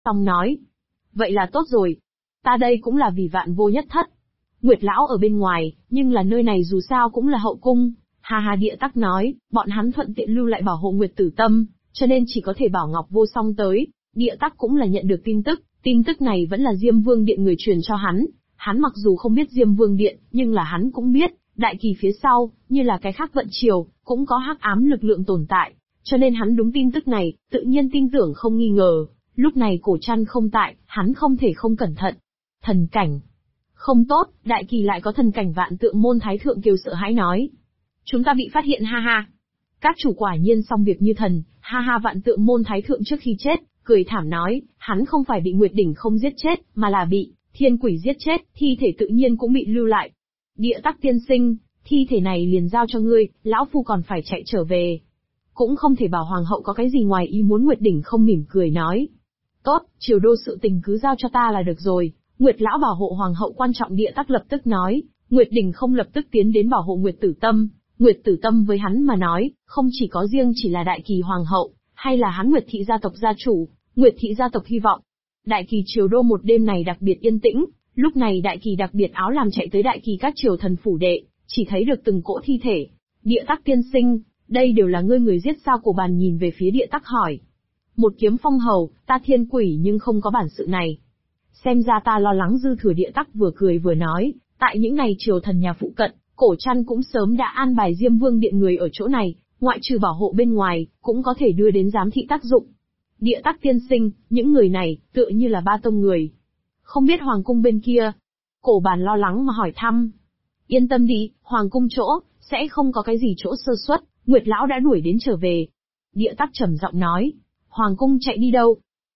Song nói. Vậy là tốt rồi. Ta đây cũng là vì vạn vô nhất thất. Nguyệt lão ở bên ngoài, nhưng là nơi này dù sao cũng là hậu cung. Hà Hà Địa Tắc nói, bọn hắn thuận tiện lưu lại bảo hộ Nguyệt Tử Tâm, cho nên chỉ có thể bảo Ngọc Vô Song tới. Địa Tắc cũng là nhận được tin tức này vẫn là Diêm Vương Điện người truyền cho hắn. Hắn mặc dù không biết Diêm Vương Điện, nhưng là hắn cũng biết, đại kỳ phía sau, như là cái khác vận triều, cũng có hắc ám lực lượng tồn tại. Cho nên hắn đúng tin tức này, tự nhiên tin tưởng không nghi ngờ. Lúc này Cổ Trăn không tại, hắn không thể không cẩn thận. Thần cảnh. Không tốt, đại kỳ lại có thần cảnh. Vạn Tượng Môn Thái Thượng Kiều sợ hãi nói. Chúng ta bị phát hiện ha ha. Các chủ quả nhiên xong việc như thần, ha ha. Vạn Tượng Môn Thái Thượng trước khi chết, cười thảm nói, hắn không phải bị Nguyệt Đỉnh không giết chết, mà là bị Thiên Quỷ giết chết, thi thể tự nhiên cũng bị lưu lại. Địa Tắc tiên sinh, thi thể này liền giao cho ngươi, lão phu còn phải chạy trở về. Cũng không thể bảo hoàng hậu có cái gì ngoài ý muốn. Nguyệt Đỉnh không mỉm cười nói. Tốt, triều đô sự tình cứ giao cho ta là được rồi, Nguyệt lão bảo hộ hoàng hậu quan trọng. Địa Tắc lập tức nói. Nguyệt Đỉnh không lập tức tiến đến bảo hộ Nguyệt Tử Tâm. Nguyệt Tử Tâm với hắn mà nói, không chỉ có riêng chỉ là đại kỳ hoàng hậu, hay là hắn Nguyệt thị gia tộc gia chủ, Nguyệt thị gia tộc hy vọng. Đại kỳ triều đô một đêm này đặc biệt yên tĩnh, lúc này đại kỳ đặc biệt áo làm chạy tới đại kỳ các triều thần phủ đệ, chỉ thấy được từng cỗ thi thể. Địa Tắc tiên sinh, đây đều là ngươi người giết sao? Cổ Bàn nhìn về phía Địa Tắc hỏi. Một kiếm phong hầu, ta Thiên Quỷ nhưng không có bản sự này. Xem ra ta lo lắng dư thừa. Địa Tắc vừa cười vừa nói, tại những ngày triều thần nhà phụ cận, Cổ Trăn cũng sớm đã an bài Diêm Vương Điện người ở chỗ này, ngoại trừ bảo hộ bên ngoài, cũng có thể đưa đến giám thị tác dụng. Địa Tắc tiên sinh, những người này, tựa như là ba tông người. Không biết hoàng cung bên kia. Cổ Bàn lo lắng mà hỏi thăm. Yên tâm đi, hoàng cung chỗ, sẽ không có cái gì chỗ sơ suất, Nguyệt lão đã đuổi đến trở về. Địa Tắc trầm giọng nói. Hoàng cung chạy đi đâu?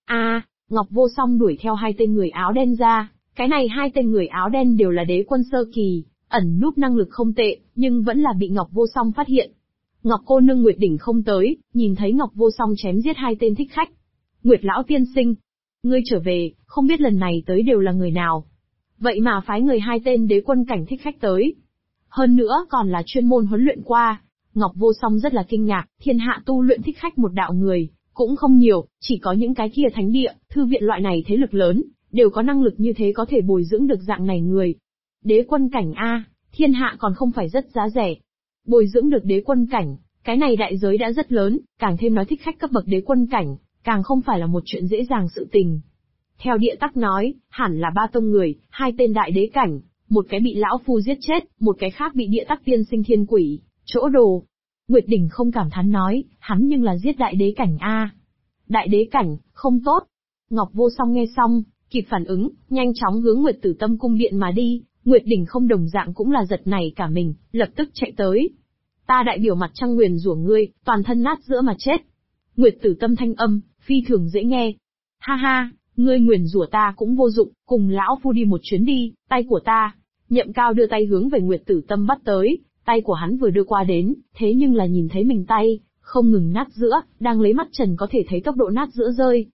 Ngọc Vô Song đuổi theo hai tên người áo đen ra, cái này hai tên người áo đen đều là đế quân sơ kỳ, ẩn núp năng lực không tệ, nhưng vẫn là bị Ngọc Vô Song phát hiện. Ngọc cô nương Nguyệt Đỉnh không tới, nhìn thấy Ngọc Vô Song chém giết hai tên thích khách. Nguyệt lão tiên sinh, ngươi trở về, không biết lần này tới đều là người nào? Vậy mà phái người hai tên đế quân cảnh thích khách tới. Hơn nữa còn là chuyên môn huấn luyện qua. Ngọc Vô Song rất là kinh ngạc, thiên hạ tu luyện thích khách một đạo người, cũng không nhiều, chỉ có những cái kia thánh địa, thư viện loại này thế lực lớn, đều có năng lực như thế có thể bồi dưỡng được dạng này người. Đế quân cảnh thiên hạ còn không phải rất giá rẻ. Bồi dưỡng được đế quân cảnh, cái này đại giới đã rất lớn, càng thêm nói thích khách cấp bậc đế quân cảnh, càng không phải là một chuyện dễ dàng sự tình. Theo Địa Tắc nói, hẳn là ba tông người, hai tên đại đế cảnh, một cái bị lão phu giết chết, một cái khác bị Địa Tắc tiên sinh Thiên Quỷ chỗ đồ. Nguyệt Đỉnh không cảm thán nói, hắn nhưng là giết đại đế cảnh Đại đế cảnh, không tốt. Ngọc Vô Song nghe xong, kịp phản ứng, nhanh chóng hướng Nguyệt Tử Tâm cung điện mà đi. Nguyệt Đỉnh không đồng dạng cũng là giật nảy cả mình, lập tức chạy tới. Ta đại biểu mặt trăng nguyền rủa ngươi, toàn thân nát giữa mà chết. Nguyệt Tử Tâm thanh âm, phi thường dễ nghe. Ha ha, ngươi nguyền rủa ta cũng vô dụng, cùng lão phu đi một chuyến đi, tay của ta. Nhậm Cao đưa tay hướng về Nguyệt Tử Tâm bắt tới, tay của hắn vừa đưa qua đến, thế nhưng là nhìn thấy mình tay, không ngừng nát giữa, đang lấy mắt trần có thể thấy tốc độ nát giữa rơi.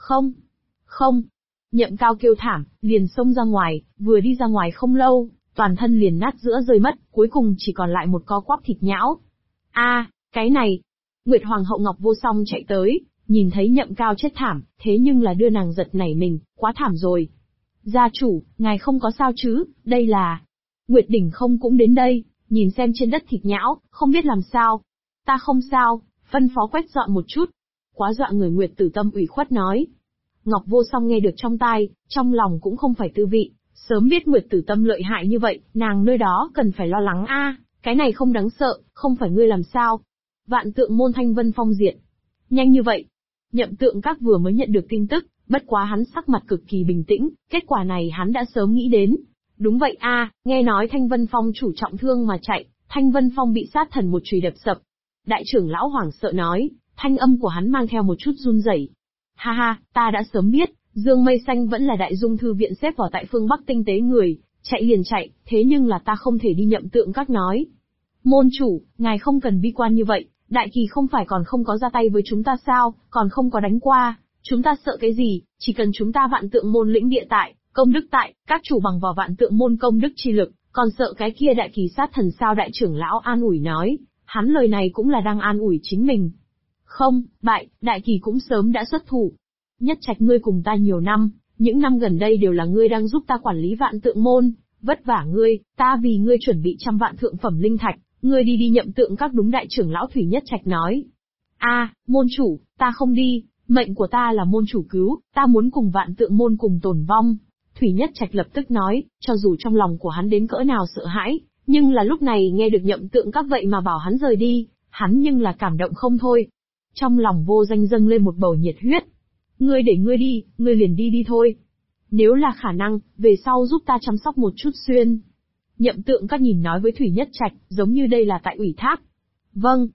Không. Nhậm Cao kêu thảm, liền xông ra ngoài, vừa đi ra ngoài không lâu, toàn thân liền nát giữa rơi mất, cuối cùng chỉ còn lại một co quắp thịt nhão. Cái này. Nguyệt Hoàng hậu Ngọc Vô Song chạy tới, nhìn thấy Nhậm Cao chết thảm, thế nhưng là đưa nàng giật nảy mình, quá thảm rồi. Gia chủ, ngài không có sao chứ, đây là... Nguyệt Đỉnh không cũng đến đây, nhìn xem trên đất thịt nhão, không biết làm sao. Ta không sao, phân phó quét dọn một chút. Quá dọa người. Nguyệt Tử Tâm ủy khuất nói. Ngọc Vô Song nghe được trong tai, trong lòng cũng không phải tư vị, sớm biết Nguyệt Tử Tâm lợi hại như vậy, nàng nơi đó cần phải lo lắng cái này không đáng sợ, không phải ngươi làm sao. Vạn Tượng Môn Thanh Vân Phong diệt. Nhanh như vậy. Nhậm Tượng Các vừa mới nhận được tin tức, bất quá hắn sắc mặt cực kỳ bình tĩnh, kết quả này hắn đã sớm nghĩ đến. Đúng vậy nghe nói Thanh Vân Phong chủ trọng thương mà chạy, Thanh Vân Phong bị sát thần một chùy đập sập. Đại trưởng lão hoảng sợ nói, thanh âm của hắn mang theo một chút run rẩy. Ha ha, ta đã sớm biết, Dương Mây Xanh vẫn là Đại Dung Thư viện xếp vào tại phương Bắc tinh tế người, chạy liền chạy, thế nhưng là ta không thể đi. Nhậm Tượng Các nói. Môn chủ, ngài không cần bi quan như vậy, Đại Kỳ không phải còn không có ra tay với chúng ta sao, còn không có đánh qua, chúng ta sợ cái gì, chỉ cần chúng ta Vạn Tượng Môn lĩnh địa tại, công đức tại, các chủ bằng vào Vạn Tượng Môn công đức chi lực, còn sợ cái kia Đại Kỳ sát thần sao? Đại trưởng lão an ủi nói, hắn lời này cũng là đang an ủi chính mình. Không, Đại Kỳ cũng sớm đã xuất thủ. Nhất Trạch ngươi cùng ta nhiều năm, những năm gần đây đều là ngươi đang giúp ta quản lý Vạn Tượng môn, vất vả ngươi, ta vì ngươi chuẩn bị 100 vạn thượng phẩm linh thạch, ngươi đi nhậm tượng các đúng. Đại trưởng lão Thủy Nhất Trạch nói. Môn chủ, ta không đi, mệnh của ta là môn chủ cứu, ta muốn cùng Vạn Tượng môn cùng tồn vong. Thủy Nhất Trạch lập tức nói, cho dù trong lòng của hắn đến cỡ nào sợ hãi, nhưng là lúc này nghe được nhậm tượng các vậy mà bảo hắn rời đi, hắn nhưng là cảm động không thôi. Trong lòng vô danh dâng lên một bầu nhiệt huyết. Ngươi để ngươi đi, ngươi liền đi thôi. Nếu là khả năng, về sau giúp ta chăm sóc một chút xuyên. Nhậm tượng các nhìn nói với Thủy Nhất Trạch, giống như đây là tại ủy thác. Vâng,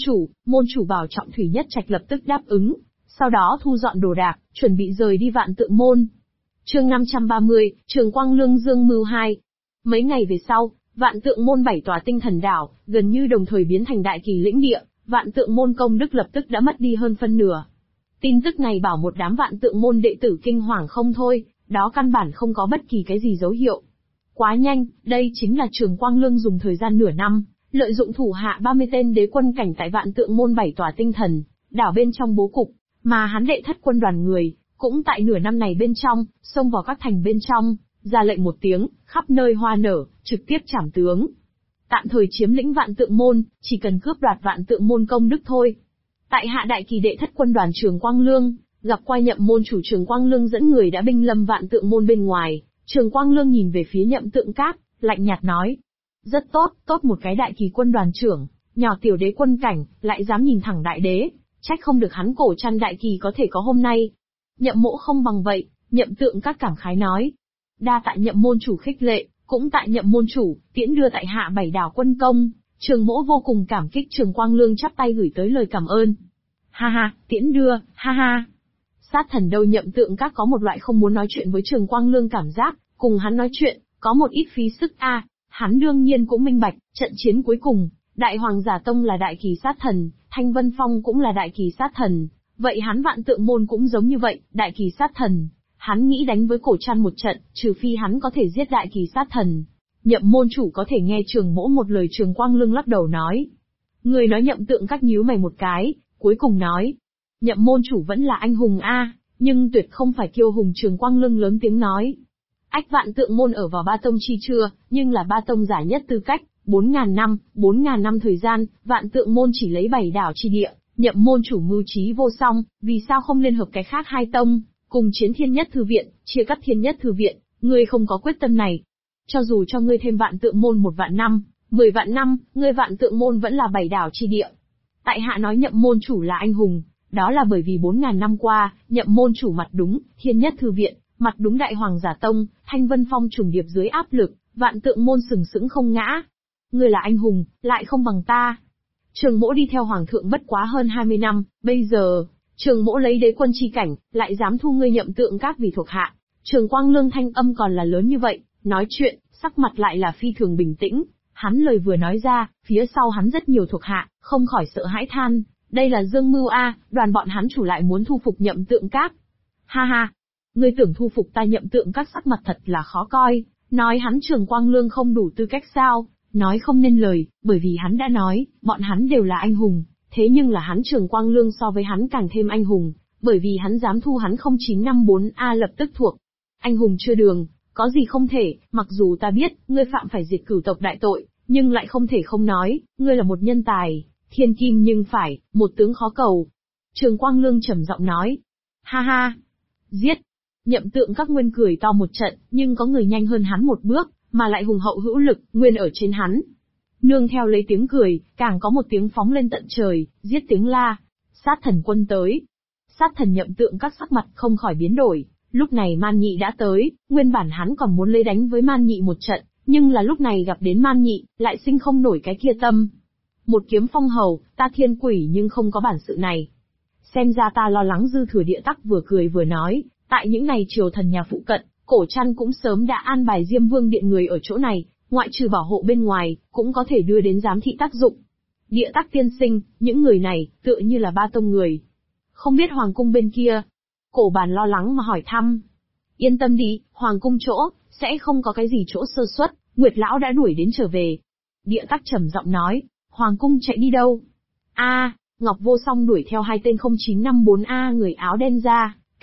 môn chủ bảo trọng. Thủy Nhất Trạch lập tức đáp ứng, sau đó thu dọn đồ đạc, chuẩn bị rời đi Vạn Tượng môn. Chương 530, Trường Quang Lương Dương Mưu 2. Mấy ngày về sau, Vạn Tượng môn 7 tòa tinh thần đảo, gần như đồng thời biến thành đại kỳ lĩnh địa, Vạn Tượng môn công đức lập tức đã mất đi hơn phân nửa. Tin tức này bảo một đám Vạn Tượng môn đệ tử kinh hoàng không thôi, đó căn bản không có bất kỳ cái gì dấu hiệu. Quá nhanh, đây chính là Trường Quang Lương dùng thời gian nửa năm, lợi dụng thủ hạ 30 tên đế quân cảnh tại Vạn Tượng môn 7 tòa tinh thần đảo bên trong bố cục, mà hắn đệ thất quân đoàn người, cũng tại nửa năm này bên trong, xông vào các thành bên trong, ra lệnh một tiếng, khắp nơi hoa nở, trực tiếp trảm tướng. Tạm thời chiếm lĩnh Vạn Tượng môn, chỉ cần cướp đoạt Vạn Tượng môn công đức thôi. Tại hạ đại kỳ đệ thất quân đoàn Trường Quang Lương, gặp qua nhậm môn chủ. Trường Quang Lương dẫn người đã binh lâm Vạn Tượng môn bên ngoài. Trường Quang Lương nhìn về phía nhậm tượng cát, lạnh nhạt nói. Rất tốt, tốt một cái đại kỳ quân đoàn trưởng, nhỏ tiểu đế quân cảnh, lại dám nhìn thẳng đại đế, trách không được hắn cổ trăn đại kỳ có thể có hôm nay. Nhậm mỗ không bằng vậy, nhậm tượng cát cảm khái nói. Đa tại nhậm môn chủ khích lệ, cũng tại nhậm môn chủ, tiễn đưa tại hạ 7 đảo quân công, Trường mỗ vô cùng cảm kích. Trường Quang Lương chắp tay gửi tới lời cảm ơn. Ha ha, tiễn đưa, ha ha. Sát thần đâu. Nhậm tượng các có một loại không muốn nói chuyện với Trường Quang Lương cảm giác, cùng hắn nói chuyện, có một ít phí sức hắn đương nhiên cũng minh bạch, trận chiến cuối cùng, Đại Hoàng Giả Tông là đại kỳ sát thần, Thanh Vân Phong cũng là đại kỳ sát thần, vậy hắn Vạn Tượng môn cũng giống như vậy, đại kỳ sát thần. Hắn nghĩ đánh với cổ trăn một trận, trừ phi hắn có thể giết đại kỳ sát thần. Nhậm môn chủ có thể nghe Trường mỗ một lời. Trường Quang Lương lắc đầu nói. Người nói. Nhậm tượng các nhíu mày một cái, cuối cùng nói. Nhậm môn chủ vẫn là anh hùng nhưng tuyệt không phải kiêu hùng. Trường Quang Lương lớn tiếng nói. Ách, Vạn Tượng môn ở vào ba tông chi chưa, nhưng là ba tông giải nhất tư cách, 4.000 năm thời gian, Vạn Tượng môn chỉ lấy 7 đảo chi địa, nhậm môn chủ mưu trí vô song, vì sao không liên hợp cái khác hai tông, cùng chiến Thiên Nhất Thư viện, chia cắt Thiên Nhất Thư viện, ngươi không có quyết tâm này. Cho dù cho ngươi thêm Vạn Tượng môn 1 vạn năm, 10 vạn năm, ngươi Vạn Tượng môn vẫn là 7 đảo chi địa. Tại hạ nói nhậm môn chủ là anh hùng, đó là bởi vì 4.000 năm qua, nhậm môn chủ mặt đúng, Thiên Nhất Thư viện, mặt đúng Đại Hoàng Giả Tông, Thanh Vân Phong trùng điệp dưới áp lực, Vạn Tượng môn sừng sững không ngã. Ngươi là anh hùng, lại không bằng ta. Trường mỗ đi theo Hoàng thượng bất quá hơn 20 năm, bây giờ, Trường mỗ lấy đế quân chi cảnh, lại dám thu ngươi nhậm tượng các vì thuộc hạ. Trường Quang Lương thanh âm còn là lớn như vậy, nói chuyện, sắc mặt lại là phi thường bình tĩnh. Hắn lời vừa nói ra, phía sau hắn rất nhiều thuộc hạ, không khỏi sợ hãi than. Đây là dương mưu đoàn bọn hắn chủ lại muốn thu phục nhậm tượng các. Ha ha, ngươi tưởng thu phục ta nhậm tượng các? Sắc mặt thật là khó coi, nói hắn Trường Quang Lương không đủ tư cách sao? Nói không nên lời, bởi vì hắn đã nói, bọn hắn đều là anh hùng, thế nhưng là hắn Trường Quang Lương so với hắn càng thêm anh hùng, bởi vì hắn dám thu hắn 0954 lập tức thuộc. Anh hùng chưa đường, có gì không thể, mặc dù ta biết, ngươi phạm phải diệt cửu tộc đại tội, nhưng lại không thể không nói, ngươi là một nhân tài, thiên kim nhưng phải, một tướng khó cầu. Trường Quang Lương trầm giọng nói. Ha ha, giết. Nhậm tượng các nguyên cười to một trận, nhưng có người nhanh hơn hắn một bước, mà lại hùng hậu hữu lực, nguyên ở trên hắn. Nương theo lấy tiếng cười, càng có một tiếng phóng lên tận trời, giết tiếng la. Sát thần quân tới. Sát thần nhậm tượng các sắc mặt không khỏi biến đổi, lúc này Man Nhị đã tới, nguyên bản hắn còn muốn lấy đánh với Man Nhị một trận, nhưng là lúc này gặp đến Man Nhị, lại sinh không nổi cái kia tâm. Một kiếm phong hầu, ta thiên quỷ nhưng không có bản sự này. Xem ra ta lo lắng dư thừa. Địa Tắc vừa cười vừa nói, tại những ngày triều thần nhà phụ cận, cổ trăn cũng sớm đã an bài Diêm Vương điện người ở chỗ này, ngoại trừ bảo hộ bên ngoài, cũng có thể đưa đến giám thị tác dụng. Địa Tắc tiên sinh, những người này, tựa như là ba tông người. Không biết hoàng cung bên kia. Cổ Bàn lo lắng mà hỏi thăm. Yên tâm đi, hoàng cung chỗ, sẽ không có cái gì chỗ sơ suất, Nguyệt lão đã đuổi đến trở về. Địa Tắc trầm giọng nói, hoàng cung chạy đi đâu? Ngọc Vô Song đuổi theo hai tên 0954 người áo đen ra,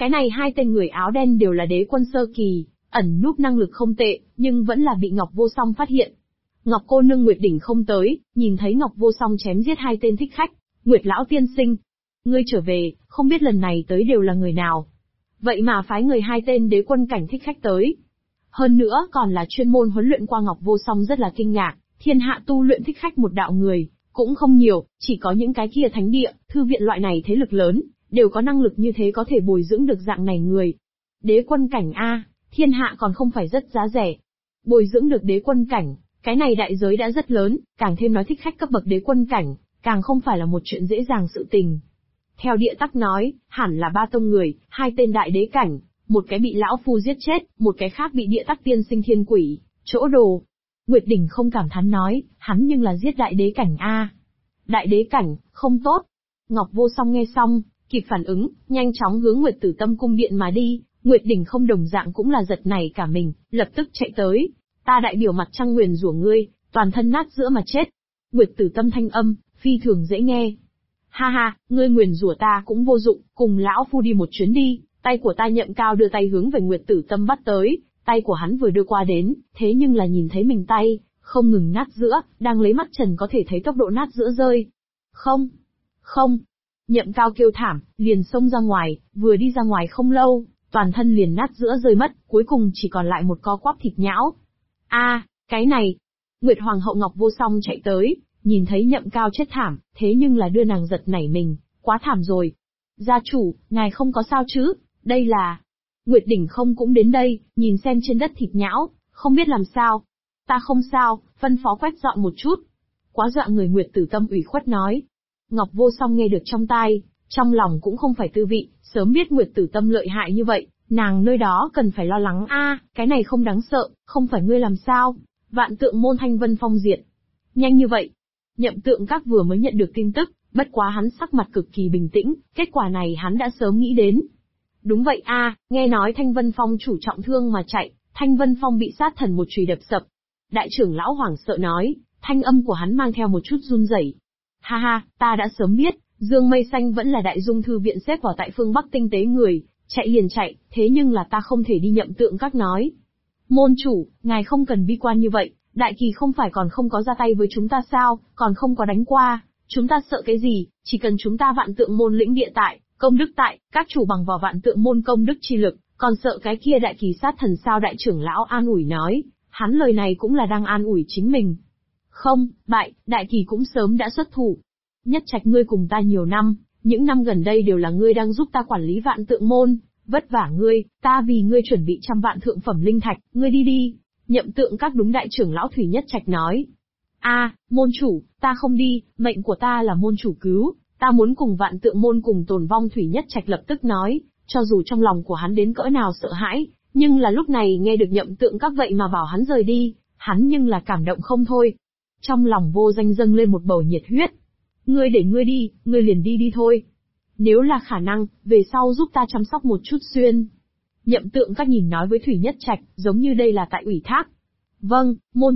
Cái này hai tên người áo đen đều là đế quân sơ kỳ, ẩn núp năng lực không tệ, nhưng vẫn là bị Ngọc Vô Song phát hiện. Ngọc cô nương Nguyệt Đỉnh không tới, nhìn thấy Ngọc Vô Song chém giết hai tên thích khách. Nguyệt lão tiên sinh, ngươi trở về, không biết lần này tới đều là người nào. Vậy mà phái người hai tên đế quân cảnh thích khách tới. Hơn nữa còn là chuyên môn huấn luyện qua. Ngọc Vô Song rất là kinh ngạc, thiên hạ tu luyện thích khách một đạo người, cũng không nhiều, chỉ có những cái kia thánh địa, thư viện loại này thế lực lớn, đều có năng lực như thế có thể bồi dưỡng được dạng này người. Đế quân cảnh A, thiên hạ còn không phải rất giá rẻ. Bồi dưỡng được đế quân cảnh, cái này đại giới đã rất lớn, càng thêm nói thích khách cấp bậc đế quân cảnh, càng không phải là một chuyện dễ dàng sự tình. Theo địa tắc nói, hẳn là ba tông người, hai tên đại đế cảnh, một cái bị lão phu giết chết, một cái khác bị địa tắc tiên sinh thiên quỷ, chỗ đồ. Nguyệt Đỉnh không cảm thán nói, hắn nhưng là giết đại đế cảnh A. Đại đế cảnh, không tốt. Ngọc Vô Song nghe xong, kịp phản ứng, nhanh chóng hướng Nguyệt Tử Tâm cung điện mà đi. Nguyệt Đỉnh không đồng dạng cũng là giật nảy cả mình, lập tức chạy tới. Ta đại biểu mặt trăng nguyền rủa ngươi, toàn thân nát giữa mà chết. Nguyệt Tử Tâm thanh âm, phi thường dễ nghe. Ha ha, ngươi nguyền rủa ta cũng vô dụng, cùng lão phu đi một chuyến đi. Tay của ta Nhậm Cao đưa tay hướng về Nguyệt Tử Tâm bắt tới, tay của hắn vừa đưa qua đến, thế nhưng là nhìn thấy mình tay, không ngừng nát giữa, đang lấy mắt trần có thể thấy tốc độ nát giữa rơi. Không, không. Nhậm Cao kêu thảm, liền xông ra ngoài, vừa đi ra ngoài không lâu, toàn thân liền nát giữa rơi mất, cuối cùng chỉ còn lại một co quắp thịt nhão. A, cái này. Nguyệt Hoàng hậu Ngọc Vô Song chạy tới, nhìn thấy Nhậm Cao chết thảm, thế nhưng là đưa nàng giật nảy mình, quá thảm rồi. Gia chủ, ngài không có sao chứ, đây là... Nguyệt Đỉnh không cũng đến đây, nhìn xem trên đất thịt nhão, không biết làm sao. Ta không sao, phân phó quét dọn một chút. Quá dọa người. Nguyệt Tử Tâm ủy khuất nói. Ngọc Vô Song nghe được trong tai, trong lòng cũng không phải tư vị, sớm biết Nguyệt Tử Tâm lợi hại như vậy, nàng nơi đó cần phải lo lắng a, cái này không đáng sợ, không phải ngươi làm sao? Vạn Tượng môn Thanh Vân Phong diệt. Nhanh như vậy. Nhậm Tượng Các vừa mới nhận được tin tức, bất quá hắn sắc mặt cực kỳ bình tĩnh, kết quả này hắn đã sớm nghĩ đến. Đúng vậy a, nghe nói Thanh Vân Phong chủ trọng thương mà chạy, Thanh Vân Phong bị sát thần một chùy đập sập. Đại trưởng lão hoảng sợ nói, thanh âm của hắn mang theo một chút run rẩy. Ha ha, ta đã sớm biết, Dương Mây Xanh vẫn là Đại Dung thư viện xếp vào tại phương Bắc tinh tế người, chạy liền chạy, thế nhưng là ta không thể đi. Nhậm Tượng Các nói. Môn chủ, ngài không cần bi quan như vậy, Đại Kỳ không phải còn không có ra tay với chúng ta sao, còn không có đánh qua, chúng ta sợ cái gì, chỉ cần chúng ta Vạn Tượng môn lĩnh địa tại, công đức tại, các chủ bằng vào Vạn Tượng môn công đức chi lực, còn sợ cái kia Đại Kỳ sát thần sao? Đại trưởng lão an ủi nói, hắn lời này cũng là đang an ủi chính mình. Không, Đại Kỳ cũng sớm đã xuất thủ. Nhất Trạch ngươi cùng ta nhiều năm, những năm gần đây đều là ngươi đang giúp ta quản lý Vạn Tượng môn, vất vả ngươi, ta vì ngươi chuẩn bị 100 vạn thượng phẩm linh thạch, ngươi đi đi. Nhậm Tượng Các đúng. Đại trưởng lão Thủy Nhất Trạch nói. A, môn chủ, ta không đi, mệnh của ta là môn chủ cứu, ta muốn cùng Vạn Tượng môn cùng tồn vong. Thủy Nhất Trạch lập tức nói, cho dù trong lòng của hắn đến cỡ nào sợ hãi, nhưng là lúc này nghe được Nhậm Tượng Các vậy mà bảo hắn rời đi, hắn nhưng là cảm động không thôi. Trong lòng vô danh dâng lên một bầu nhiệt huyết. Ngươi để ngươi đi, ngươi liền đi đi thôi. Nếu là khả năng, về sau giúp ta chăm sóc một chút xuyên. Nhậm Tượng Các nhìn nói với Thủy Nhất Trạch, giống như đây là tại ủy thác. Vâng,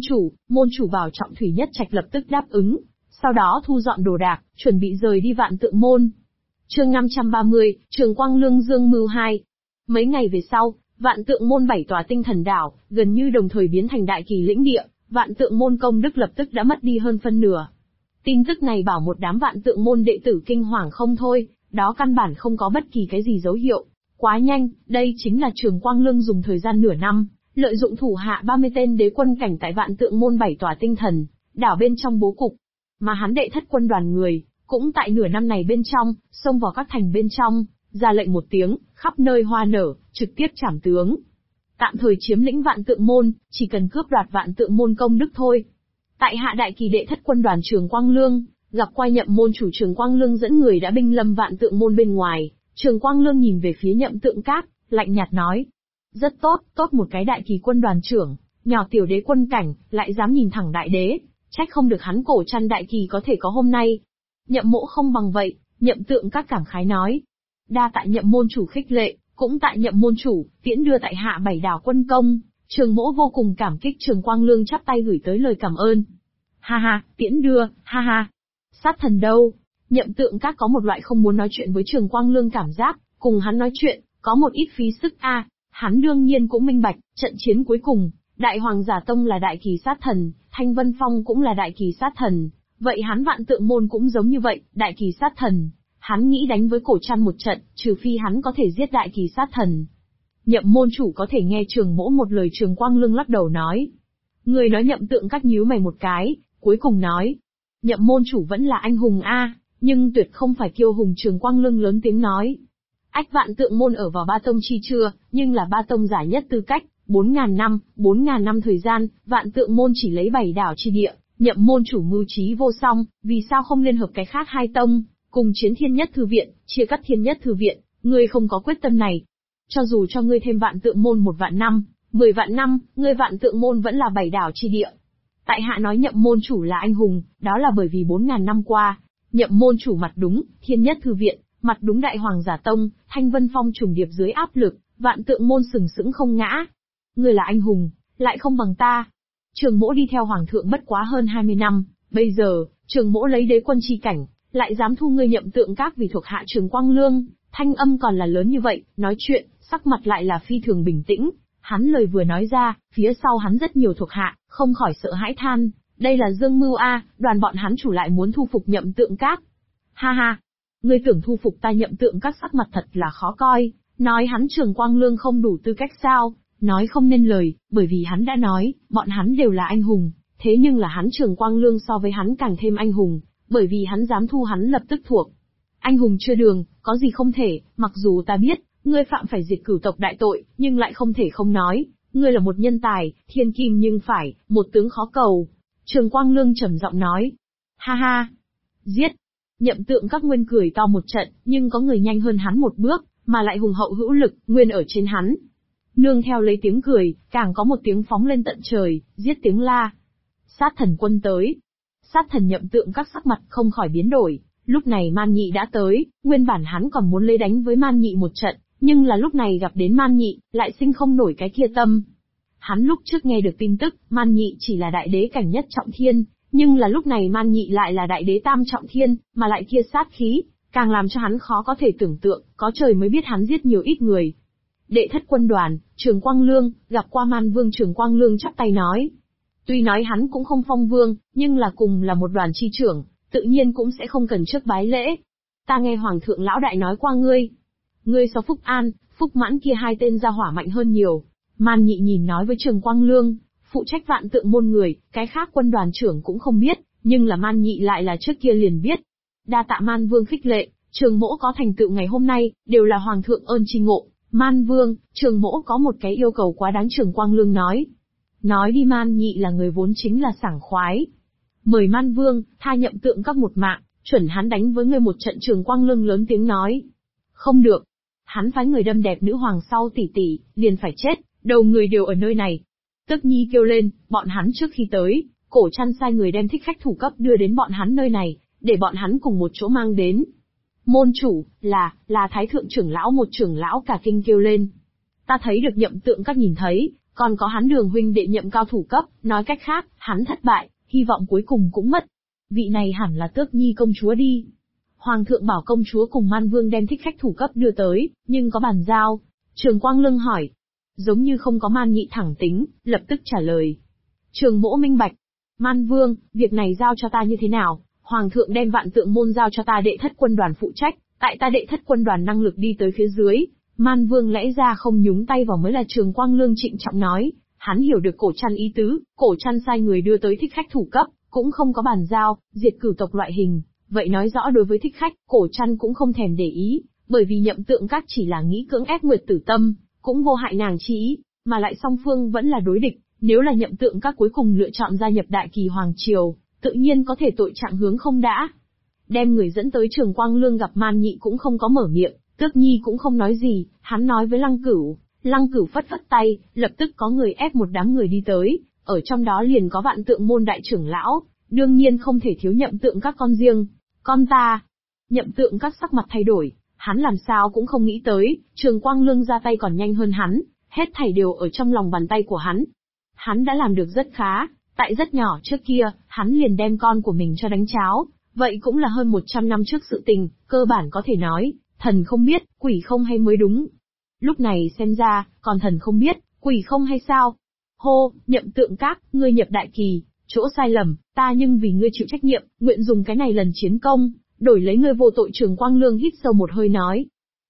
môn chủ bảo trọng. Thủy Nhất Trạch lập tức đáp ứng, sau đó thu dọn đồ đạc, chuẩn bị rời đi Vạn Tượng môn. Chương 530, Trường Quang Lương Dương Mưu 2. Mấy ngày về sau, Vạn Tượng môn 7 tòa tinh thần đảo, gần như đồng thời biến thành Đại Kỳ lĩnh địa, Vạn Tượng môn công đức lập tức đã mất đi hơn phân nửa. Tin tức này bảo một đám Vạn Tượng môn đệ tử kinh hoàng không thôi, đó căn bản không có bất kỳ cái gì dấu hiệu. Quá nhanh, đây chính là Trường Quang Lương dùng thời gian nửa năm, lợi dụng thủ hạ 30 tên đế quân cảnh tại Vạn Tượng môn 7 tòa tinh thần đảo bên trong bố cục, mà hắn đệ thất quân đoàn người, cũng tại nửa năm này bên trong, xông vào các thành bên trong, ra lệnh một tiếng, khắp nơi hoa nở, trực tiếp trảm tướng. Tạm thời chiếm lĩnh Vạn Tượng môn, chỉ cần cướp đoạt Vạn Tượng môn công đức thôi. Tại hạ Đại Kỳ đệ thất quân đoàn Trường Quang Lương, gặp qua Nhậm môn chủ. Trường Quang Lương dẫn người đã binh lâm Vạn Tượng môn bên ngoài. Trường Quang Lương nhìn về phía Nhậm Tượng Các, lạnh nhạt nói. Rất tốt, tốt một cái Đại Kỳ quân đoàn trưởng, nhỏ tiểu đế quân cảnh, lại dám nhìn thẳng đại đế, trách không được hắn cổ trăn Đại Kỳ có thể có hôm nay. Nhậm mỗ không bằng vậy, Nhậm Tượng Các cảm khái nói. Đa tại Nhậm môn chủ khích lệ, cũng tại Nhậm môn chủ, tiễn đưa tại hạ 7 đảo quân công, Trường mỗ vô cùng cảm kích. Trường Quang Lương chắp tay gửi tới lời cảm ơn. Ha ha, tiễn đưa, ha ha. Sát thần đâu? Nhậm Tượng Các có một loại không muốn nói chuyện với Trường Quang Lương cảm giác, cùng hắn nói chuyện, có một ít phí sức a. Hắn đương nhiên cũng minh bạch, trận chiến cuối cùng, Đại Hoàng Giả Tông là đại kỳ sát thần, Thanh Vân Phong cũng là đại kỳ sát thần, vậy hắn Vạn Tượng Môn cũng giống như vậy, đại kỳ sát thần. Hắn nghĩ đánh với Cổ Trăn một trận, trừ phi hắn có thể giết đại kỳ sát thần. Nhậm môn chủ có thể nghe Trường Mỗ một lời. Trường Quang Lương lắc đầu nói. Người nói Nhậm Tượng Các nhíu mày một cái, cuối cùng nói. Nhậm môn chủ vẫn là anh hùng a, nhưng tuyệt không phải kiêu hùng. Trường Quang Lương lớn tiếng nói. Ách Vạn Tượng Môn ở vào ba tông chi chưa, nhưng là ba tông giải nhất tư cách, 4.000 năm thời gian, Vạn Tượng Môn chỉ lấy 7 đảo chi địa, Nhậm môn chủ mưu trí vô song, vì sao không liên hợp cái khác hai tông, cùng chiến Thiên Nhất Thư Viện, chia cắt Thiên Nhất Thư Viện, ngươi không có quyết tâm này. Cho dù cho ngươi thêm Vạn Tượng Môn 1 vạn năm, 10 vạn năm, ngươi Vạn Tượng Môn vẫn là 7 đảo chi địa. Tại hạ nói Nhậm môn chủ là anh hùng, đó là bởi vì 4.000 năm qua, Nhậm môn chủ mặt đúng, Thiên Nhất Thư Viện, mặt đúng Đại Hoàng Giả Tông, Thanh Vân Phong trùng điệp dưới áp lực, Vạn Tượng Môn sừng sững không ngã. Ngươi là anh hùng, lại không bằng ta. Trường Mỗ đi theo Hoàng thượng bất quá hơn 20 năm, bây giờ, Trường Mỗ lấy đế quân chi cảnh, lại dám thu ngươi Nhậm Tượng Các vì thuộc hạ Trường Quang Lương, thanh âm còn là lớn như vậy, nói chuyện, sắc mặt lại là phi thường bình tĩnh. Hắn lời vừa nói ra, phía sau hắn rất nhiều thuộc hạ, không khỏi sợ hãi than, đây là dương mưu a, đoàn bọn hắn chủ lại muốn thu phục Nhậm Tượng Các. Ha ha, ngươi tưởng thu phục ta Nhậm Tượng Các? Sắc mặt thật là khó coi, nói hắn Trường Quang Lương không đủ tư cách sao? Nói không nên lời, bởi vì hắn đã nói, bọn hắn đều là anh hùng, thế nhưng là hắn Trường Quang Lương so với hắn càng thêm anh hùng, bởi vì hắn dám thu hắn lập tức thuộc. Anh hùng chưa đường, có gì không thể, mặc dù ta biết, ngươi phạm phải diệt cửu tộc đại tội, nhưng lại không thể không nói, ngươi là một nhân tài, thiên kim nhưng phải, một tướng khó cầu. Trường Quang Lương trầm giọng nói. Ha ha, giết. Nhậm Tượng Các nguyên cười to một trận, nhưng có người nhanh hơn hắn một bước, mà lại hùng hậu hữu lực, nguyên ở trên hắn. Nương theo lấy tiếng cười, càng có một tiếng phóng lên tận trời, giết tiếng la. Sát thần quân tới. Sát thần Nhậm Tượng Các sắc mặt không khỏi biến đổi, lúc này Man Nhị đã tới, nguyên bản hắn còn muốn lấy đánh với Man Nhị một trận, nhưng là lúc này gặp đến Man Nhị, lại sinh không nổi cái kia tâm. Hắn lúc trước nghe được tin tức, Man Nhị chỉ là đại đế cảnh nhất trọng thiên, nhưng là lúc này Man Nhị lại là đại đế tam trọng thiên, mà lại kia sát khí, càng làm cho hắn khó có thể tưởng tượng, có trời mới biết hắn giết nhiều ít người. Đệ thất quân đoàn, Trường Quang Lương, gặp qua Man Vương. Trường Quang Lương chắp tay nói. Tuy nói hắn cũng không phong vương, nhưng là cùng là một đoàn chi trưởng, tự nhiên cũng sẽ không cần trước bái lễ. Ta nghe Hoàng thượng lão đại nói qua ngươi. Ngươi so Phúc An, Phúc Mãn kia hai tên gia hỏa mạnh hơn nhiều. Man Nhị nhìn nói với Trường Quang Lương, phụ trách Vạn Tượng Môn người, cái khác quân đoàn trưởng cũng không biết, nhưng là Man Nhị lại là trước kia liền biết. Đa tạ Man Vương khích lệ, Trường Mỗ có thành tựu ngày hôm nay, đều là Hoàng thượng ơn tri ngộ. Man Vương, Trường Mỗ có một cái yêu cầu quá đáng. Trường Quang Lương nói. Nói đi. Man Nhị là người vốn chính là sảng khoái. Mời Man Vương, tha Nhậm Tượng Các một mạng, chuẩn hắn đánh với ngươi một trận. Trường Quang Lương lớn tiếng nói. Không được. Hắn phái người đâm đẹp nữ hoàng sau tỷ tỷ, liền phải chết, đầu người đều ở nơi này. Tức Nhi kêu lên, bọn hắn trước khi tới, Cổ Trăn sai người đem thích khách thủ cấp đưa đến bọn hắn nơi này, để bọn hắn cùng một chỗ mang đến. Môn chủ, là Thái Thượng trưởng lão. Một trưởng lão cả kinh kêu lên. Ta thấy được Nhậm Tượng Các nhìn thấy, còn có hắn Đường huynh đệ Nhậm cao thủ cấp, nói cách khác, hắn thất bại, hy vọng cuối cùng cũng mất. Vị này hẳn là Tước Nhi công chúa đi. Hoàng thượng bảo công chúa cùng Man Vương đem thích khách thủ cấp đưa tới, nhưng có bàn giao. Trường Quang Lương hỏi. Giống như không có. Man Nhị thẳng tính, lập tức trả lời. Trường Mỗ minh bạch. Man Vương, việc này giao cho ta như thế nào? Hoàng thượng đem Vạn Tượng Môn giao cho ta Đệ thất quân đoàn phụ trách, tại ta Đệ thất quân đoàn năng lực đi tới phía dưới. Man Vương lẽ ra không nhúng tay vào mới là. Trường Quang Lương trịnh trọng nói, hắn hiểu được Cổ Trăn ý tứ, Cổ Trăn sai người đưa tới thích khách thủ cấp, cũng không có bàn giao, diệt cửu tộc loại hình. Vậy nói rõ đối với thích khách, Cổ Trăn cũng không thèm để ý, bởi vì Nhậm Tượng Các chỉ là nghĩ cưỡng ép Nguyệt Tử Tâm, cũng vô hại nàng chi ý, mà lại song phương vẫn là đối địch. Nếu là Nhậm Tượng Các cuối cùng lựa chọn gia nhập Đại Kỳ Hoàng Triều, tự nhiên có thể tội trạng hướng không đã. Đem người dẫn tới. Trường Quang Lương gặp Man Nhị cũng không có mở miệng, Tước Nhi cũng không nói gì, hắn nói với Lăng Cửu. Lăng Cửu phất phất tay, lập tức có người ép một đám người đi tới, ở trong đó liền có Vạn Tượng Môn đại trưởng lão, đương nhiên không thể thiếu Nhậm Tượng Các con riêng. Con ta. Nhậm Tượng Các sắc mặt thay đổi, hắn làm sao cũng không nghĩ tới, Trường Quang Lương ra tay còn nhanh hơn hắn, hết thảy đều ở trong lòng bàn tay của hắn. Hắn đã làm được rất khá, tại rất nhỏ trước kia, hắn liền đem con của mình cho đánh cháo, vậy cũng là hơn 100 năm trước sự tình, cơ bản có thể nói, thần không biết, quỷ không hay mới đúng. Lúc này xem ra, còn thần không biết, quỷ không hay sao? Hô, Nhậm Tượng Các, ngươi nhập đại kỳ, chỗ sai lầm, ta nhưng vì ngươi chịu trách nhiệm, nguyện dùng cái này lần chiến công, đổi lấy ngươi vô tội. Trường Quang Lương hít sâu một hơi nói.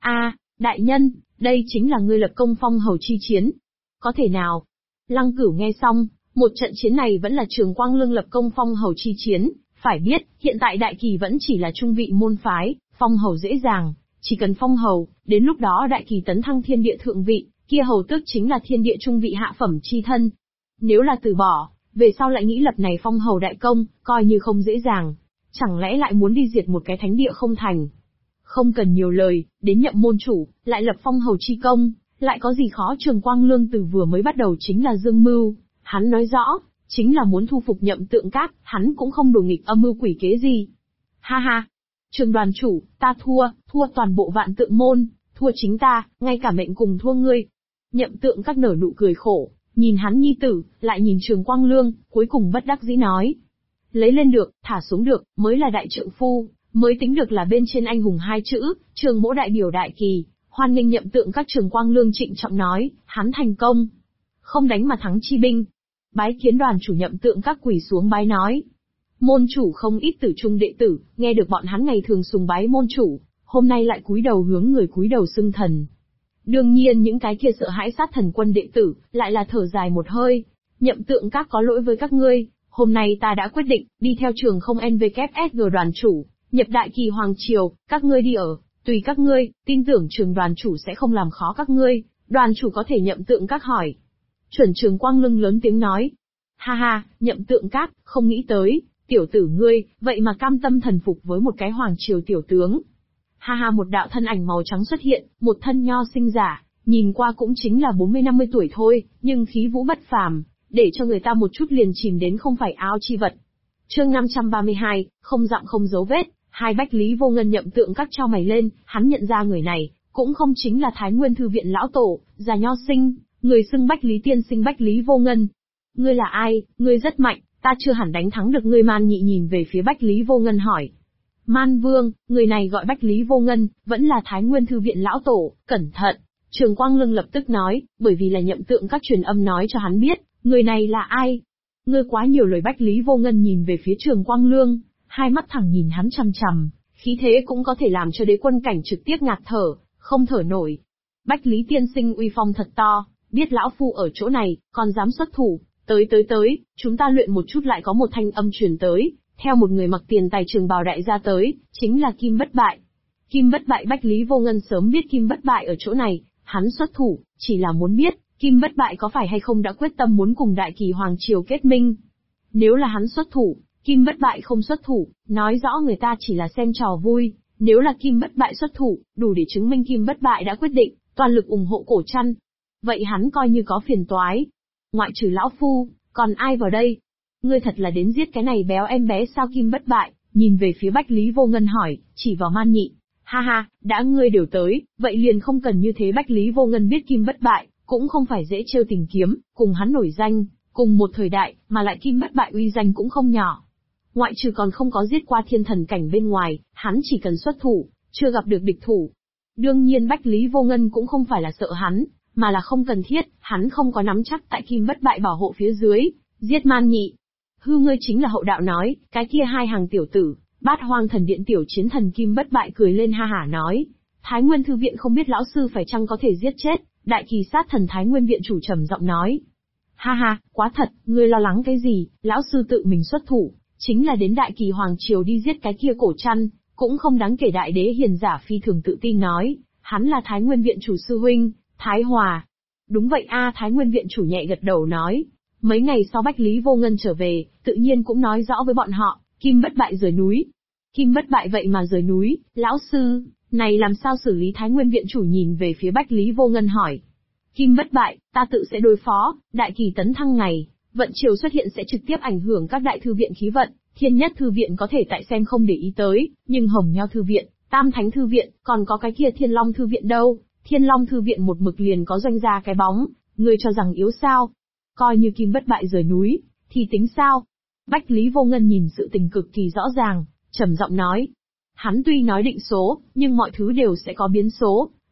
Đại nhân, đây chính là ngươi lập công phong hầu chi chiến. Có thể nào? Lăng Cửu nghe xong, một trận chiến này vẫn là Trường Quang Lương lập công phong hầu chi chiến, phải biết, hiện tại đại kỳ vẫn chỉ là trung vị môn phái, phong hầu dễ dàng, chỉ cần phong hầu, đến lúc đó đại kỳ tấn thăng thiên địa thượng vị, kia hầu tước chính là thiên địa trung vị hạ phẩm chi thân. Nếu là từ bỏ, về sau lại nghĩ lập này phong hầu đại công, coi như không dễ dàng. Chẳng lẽ lại muốn đi diệt một cái thánh địa không thành? Không cần nhiều lời, đến Nhậm môn chủ, lại lập phong hầu chi công, lại có gì khó? Trường Quang Lương từ vừa mới bắt đầu chính là dương mưu, hắn nói rõ, chính là muốn thu phục Nhậm Tượng Các, hắn cũng không đùa nghịch âm mưu quỷ kế gì. Ha ha! Trường đoàn chủ, ta thua toàn bộ Vạn Tượng môn, thua chính ta, ngay cả mệnh cùng thua ngươi. Nhậm Tượng Các nở nụ cười khổ, nhìn hắn nhi tử, lại nhìn Trường Quang Lương, cuối cùng bất đắc dĩ nói. Lấy lên được, thả xuống được, mới là đại trượng phu, mới tính được là bên trên anh hùng hai chữ. Trường Mỗ đại biểu đại kỳ, hoan nghênh Nhậm Tượng Các. Trường Quang Lương trịnh trọng nói, hắn thành công. Không đánh mà thắng chi binh. Bái kiến đoàn chủ. Nhậm Tượng Các quỳ xuống bái nói. Môn chủ không ít tử trung đệ tử, nghe được bọn hắn ngày thường sùng bái môn chủ, hôm nay lại cúi đầu hướng người cúi đầu xưng thần. Đương nhiên những cái kia sợ hãi sát thần quân đệ tử, lại là thở dài một hơi. Nhậm Tượng Các có lỗi với các ngươi, hôm nay ta đã quyết định, đi theo trường không NVKSG đoàn chủ, nhập đại kỳ hoàng triều, các ngươi đi ở, tùy các ngươi, tin tưởng trường đoàn chủ sẽ không làm khó các ngươi, đoàn chủ có thể. Nhậm Tượng Các hỏi. Chuẩn. Trường Quang Lương lớn tiếng nói. Ha ha, Nhậm Tượng Các, không nghĩ tới, tiểu tử ngươi, vậy mà cam tâm thần phục với một cái hoàng triều tiểu tướng. Ha ha. Một đạo thân ảnh màu trắng xuất hiện, một thân nho sinh giả, nhìn qua cũng chính là 40-50 tuổi thôi, nhưng khí vũ bất phàm, để cho người ta một chút liền chìm đến không phải ao chi vật. Chương 532, không dặm không dấu vết, hai Bách Lý Vô Ngân. Nhậm Tượng Các trao mày lên, hắn nhận ra người này, cũng không chính là Thái Nguyên Thư viện lão tổ, già nho sinh, người xưng Bách Lý tiên sinh Bách Lý Vô Ngân. Ngươi là ai? Ngươi rất mạnh, ta chưa hẳn đánh thắng được ngươi. Man Nhị nhìn về phía Bách Lý Vô Ngân hỏi. Man Vương, người này gọi Bách Lý Vô Ngân, vẫn là Thái Nguyên Thư viện lão tổ, cẩn thận. Trường Quang Lương lập tức nói, bởi vì là Nhậm Tượng Các truyền âm nói cho hắn biết, người này là ai. Ngươi quá nhiều lời. Bách Lý Vô Ngân nhìn về phía Trường Quang Lương, hai mắt thẳng nhìn hắn chằm chằm, khí thế cũng có thể làm cho đế quân cảnh trực tiếp ngạt thở, không thở nổi. Bách Lý tiên sinh uy phong thật to, biết lão phu ở chỗ này, còn dám xuất thủ, tới, chúng ta luyện một chút. Lại có một thanh âm truyền tới, theo một người mặc tiền tài trường bào đại gia tới, chính là Kim Bất Bại. Kim Bất Bại. Bách Lý Vô Ngân sớm biết Kim Bất Bại ở chỗ này, hắn xuất thủ, chỉ là muốn biết, Kim Bất Bại có phải hay không đã quyết tâm muốn cùng đại kỳ hoàng triều kết minh. Nếu là hắn xuất thủ, Kim Bất Bại không xuất thủ, nói rõ người ta chỉ là xem trò vui. Nếu là Kim Bất Bại xuất thủ, đủ để chứng minh Kim Bất Bại đã quyết định, toàn lực ủng hộ Cổ Trăn. Vậy hắn coi như có phiền toái. Ngoại trừ lão phu, còn ai vào đây? Ngươi thật là đến giết cái này béo em bé sao? Kim Bất Bại nhìn về phía Bách Lý Vô Ngân hỏi, chỉ vào Man Nhị. Ha ha, đã ngươi đều tới, vậy liền không cần như thế. Bách Lý Vô Ngân biết Kim Bất Bại cũng không phải dễ trêu tình kiếm, cùng hắn nổi danh, cùng một thời đại, mà lại Kim Bất Bại uy danh cũng không nhỏ. Ngoại trừ còn không có giết qua thiên thần cảnh bên ngoài, hắn chỉ cần xuất thủ, chưa gặp được địch thủ. Đương nhiên Bách Lý Vô Ngân cũng không phải là sợ hắn, mà là không cần thiết, hắn không có nắm chắc tại Kim Bất Bại bảo hộ phía dưới, giết Man Nhị. Hư, ngươi chính là hậu đạo nói, cái kia hai hàng tiểu tử, Bát Hoang Thần Điện tiểu chiến thần. Kim Bất Bại cười lên ha hả nói, Thái Nguyên Thư viện không biết lão sư phải chăng có thể giết chết, đại kỳ sát thần. Thái Nguyên viện chủ trầm giọng nói. Ha ha, quá thật, ngươi lo lắng cái gì, lão sư tự mình xuất thủ, chính là đến đại kỳ hoàng triều đi giết cái kia Cổ Trăn, cũng không đáng kể. Đại đế hiền giả phi thường tự tin nói, hắn là Thái Nguyên viện chủ sư huynh, Thái Hòa. Đúng vậy a. Thái Nguyên viện chủ nhẹ gật đầu nói. Mấy ngày sau Bách Lý Vô Ngân trở về, tự nhiên cũng nói rõ với bọn họ, Kim Bất Bại rời núi. Kim Bất Bại vậy mà rời núi, lão sư, này làm sao xử lý? Thái Nguyên viện chủ nhìn về phía Bách Lý Vô Ngân hỏi. Kim Bất Bại, ta tự sẽ đối phó, đại kỳ tấn thăng ngày, vận chiều xuất hiện sẽ trực tiếp ảnh hưởng các đại thư viện khí vận, Thiên Nhất Thư viện có thể tại xem không để ý tới, nhưng Hồng Nho Thư viện, Tam Thánh Thư viện, còn có cái kia Thiên Long Thư viện đâu? Thiên Long Thư viện một mực liền có doanh gia cái bóng, ngươi cho rằng yếu sao? Coi như Kim Bất Bại rời núi, thì tính sao? Bách Lý Vô Ngân nhìn sự tình cực kỳ rõ ràng, trầm giọng nói. Hắn tuy nói định số, nhưng mọi thứ đều sẽ có biến số,